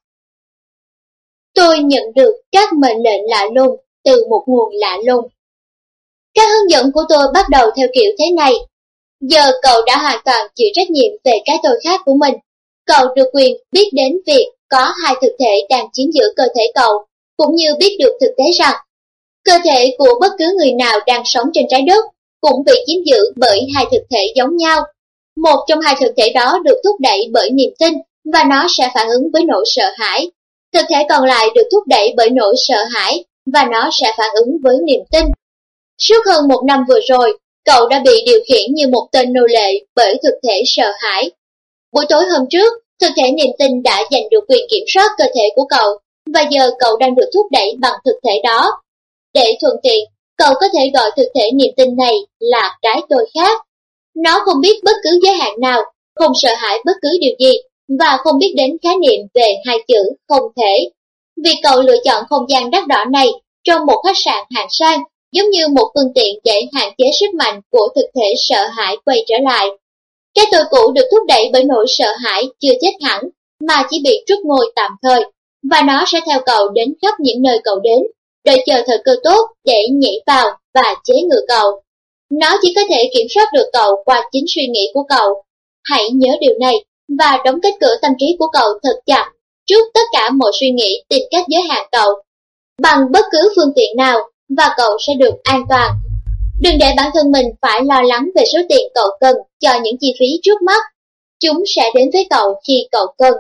Tôi nhận được các mệnh lệnh lạ lùng từ một nguồn lạ lùng. Các hướng dẫn của tôi bắt đầu theo kiểu thế này: giờ cậu đã hoàn toàn chịu trách nhiệm về cái tôi khác của mình. Cậu được quyền biết đến việc có hai thực thể đang chiếm giữ cơ thể cậu, cũng như biết được thực tế rằng cơ thể của bất cứ người nào đang sống trên trái đất cũng bị chiếm giữ bởi hai thực thể giống nhau. Một trong hai thực thể đó được thúc đẩy bởi niềm tin và nó sẽ phản ứng với nỗi sợ hãi. Thực thể còn lại được thúc đẩy bởi nỗi sợ hãi và nó sẽ phản ứng với niềm tin. Suốt hơn một năm vừa rồi, cậu đã bị điều khiển như một tên nô lệ bởi thực thể sợ hãi. Buổi tối hôm trước, thực thể niềm tin đã giành được quyền kiểm soát cơ thể của cậu, và giờ cậu đang được thúc đẩy bằng thực thể đó. Để thuận tiện, cậu có thể gọi thực thể niềm tin này là cái tôi khác. Nó không biết bất cứ giới hạn nào, không sợ hãi bất cứ điều gì, và không biết đến khái niệm về hai chữ không thể. Vì cậu lựa chọn không gian đắt đỏ này trong một khách sạn hạng sang, giống như một phương tiện để hạn chế sức mạnh của thực thể sợ hãi quay trở lại. Cái tôi cũ được thúc đẩy bởi nỗi sợ hãi chưa chết hẳn, mà chỉ bị trút ngôi tạm thời, và nó sẽ theo cậu đến khắp những nơi cậu đến, đợi chờ thời cơ tốt để nhảy vào và chế ngự cậu. Nó chỉ có thể kiểm soát được cậu qua chính suy nghĩ của cậu. Hãy nhớ điều này và đóng kết cửa tâm trí của cậu thật chặt trước tất cả mọi suy nghĩ tìm cách giới hạn cậu bằng bất cứ phương tiện nào, và cậu sẽ được an toàn. Đừng để bản thân mình phải lo lắng về số tiền cậu cần cho những chi phí trước mắt. Chúng sẽ đến với cậu khi cậu cần.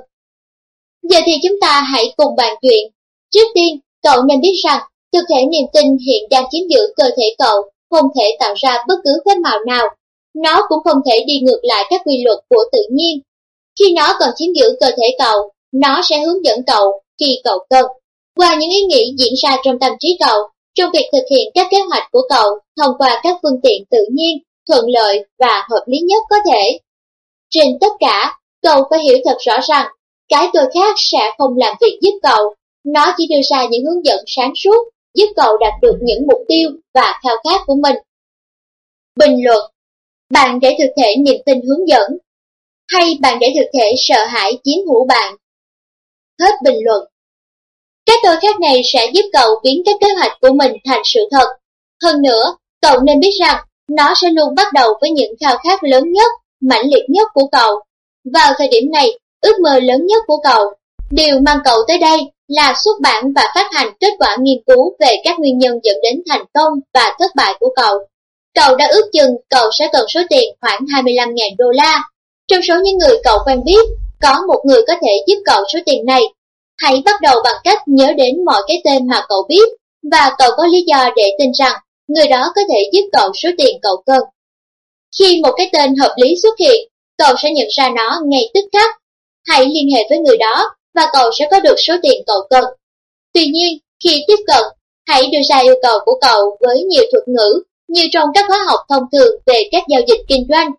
Giờ thì chúng ta hãy cùng bàn chuyện. Trước tiên, cậu nên biết rằng thực thể niềm tin hiện đang chiếm giữ cơ thể cậu không thể tạo ra bất cứ phép màu nào. Nó cũng không thể đi ngược lại các quy luật của tự nhiên. Khi nó còn chiếm giữ cơ thể cậu, nó sẽ hướng dẫn cậu khi cậu cần, qua những ý nghĩ diễn ra trong tâm trí cậu, trong việc thực hiện các kế hoạch của cậu thông qua các phương tiện tự nhiên, thuận lợi và hợp lý nhất có thể. Trên tất cả, cậu phải hiểu thật rõ rằng, cái tôi khác sẽ không làm việc giúp cậu. Nó chỉ đưa ra những hướng dẫn sáng suốt, giúp cậu đạt được những mục tiêu và khao khát của mình. Bình luận: bạn để thực thể niềm tin hướng dẫn, hay bạn để thực thể sợ hãi chiếm hữu bạn? Hết bình luận. Cái tôi khác này sẽ giúp cậu biến các kế hoạch của mình thành sự thật. Hơn nữa, cậu nên biết rằng nó sẽ luôn bắt đầu với những khao khát lớn nhất, mãnh liệt nhất của cậu. Vào thời điểm này, ước mơ lớn nhất của cậu, điều mang cậu tới đây là xuất bản và phát hành kết quả nghiên cứu về các nguyên nhân dẫn đến thành công và thất bại của cậu. Cậu đã ước chừng cậu sẽ cần số tiền khoảng hai mươi lăm nghìn đô la. Trong số những người cậu quen biết, có một người có thể giúp cậu số tiền này. Hãy bắt đầu bằng cách nhớ đến mọi cái tên mà cậu biết, và cậu có lý do để tin rằng người đó có thể giúp cậu số tiền cậu cần. Khi một cái tên hợp lý xuất hiện, cậu sẽ nhận ra nó ngay tức khắc. Hãy liên hệ với người đó và cậu sẽ có được số tiền cậu cần. Tuy nhiên, khi tiếp cận, hãy đưa ra yêu cầu của cậu với nhiều thuật ngữ, như trong các khóa học thông thường về các giao dịch kinh doanh.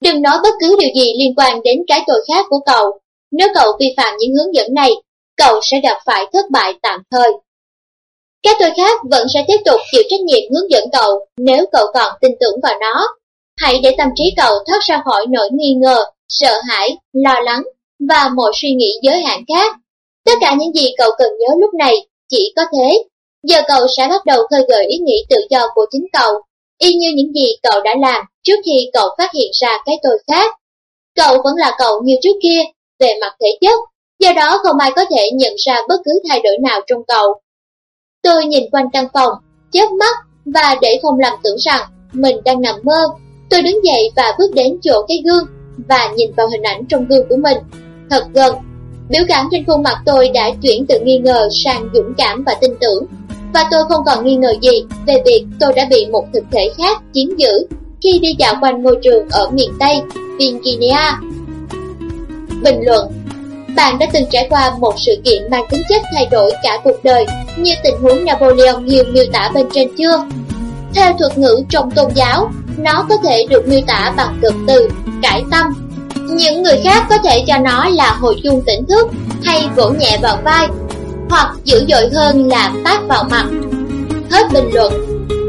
Đừng nói bất cứ điều gì liên quan đến cái tôi khác của cậu. Nếu cậu vi phạm những hướng dẫn này, cậu sẽ gặp phải thất bại tạm thời. Cái tôi khác vẫn sẽ tiếp tục chịu trách nhiệm hướng dẫn cậu nếu cậu còn tin tưởng vào nó. Hãy để tâm trí cậu thoát ra khỏi nỗi nghi ngờ, sợ hãi, lo lắng và mọi suy nghĩ giới hạn khác. Tất cả những gì cậu cần nhớ lúc này chỉ có thế. Giờ cậu sẽ bắt đầu khơi gợi ý nghĩ tự do của chính cậu, y như những gì cậu đã làm trước khi cậu phát hiện ra cái tôi khác. Cậu vẫn là cậu như trước kia, về mặt thể chất, do đó không ai có thể nhận ra bất cứ thay đổi nào trong cậu. Tôi nhìn quanh căn phòng, chớp mắt, và để không lầm tưởng rằng mình đang nằm mơ, tôi đứng dậy và bước đến chỗ cái gương, và nhìn vào hình ảnh trong gương của mình. Thật gần, biểu cảm trên khuôn mặt tôi đã chuyển từ nghi ngờ sang dũng cảm và tin tưởng, và tôi không còn nghi ngờ gì về việc tôi đã bị một thực thể khác chiếm giữ khi đi dạo quanh ngôi trường ở miền Tây, Virginia. Bình luận: bạn đã từng trải qua một sự kiện mang tính chất thay đổi cả cuộc đời, như tình huống Napoleon Hill miêu tả bên trên chưa? Theo thuật ngữ trong tôn giáo, nó có thể được miêu tả bằng cụm từ cải tâm. Những người khác có thể cho nó là hồi chuông tỉnh thức, hay vỗ nhẹ vào vai, hoặc dữ dội hơn là tát vào mặt. Hết bình luận.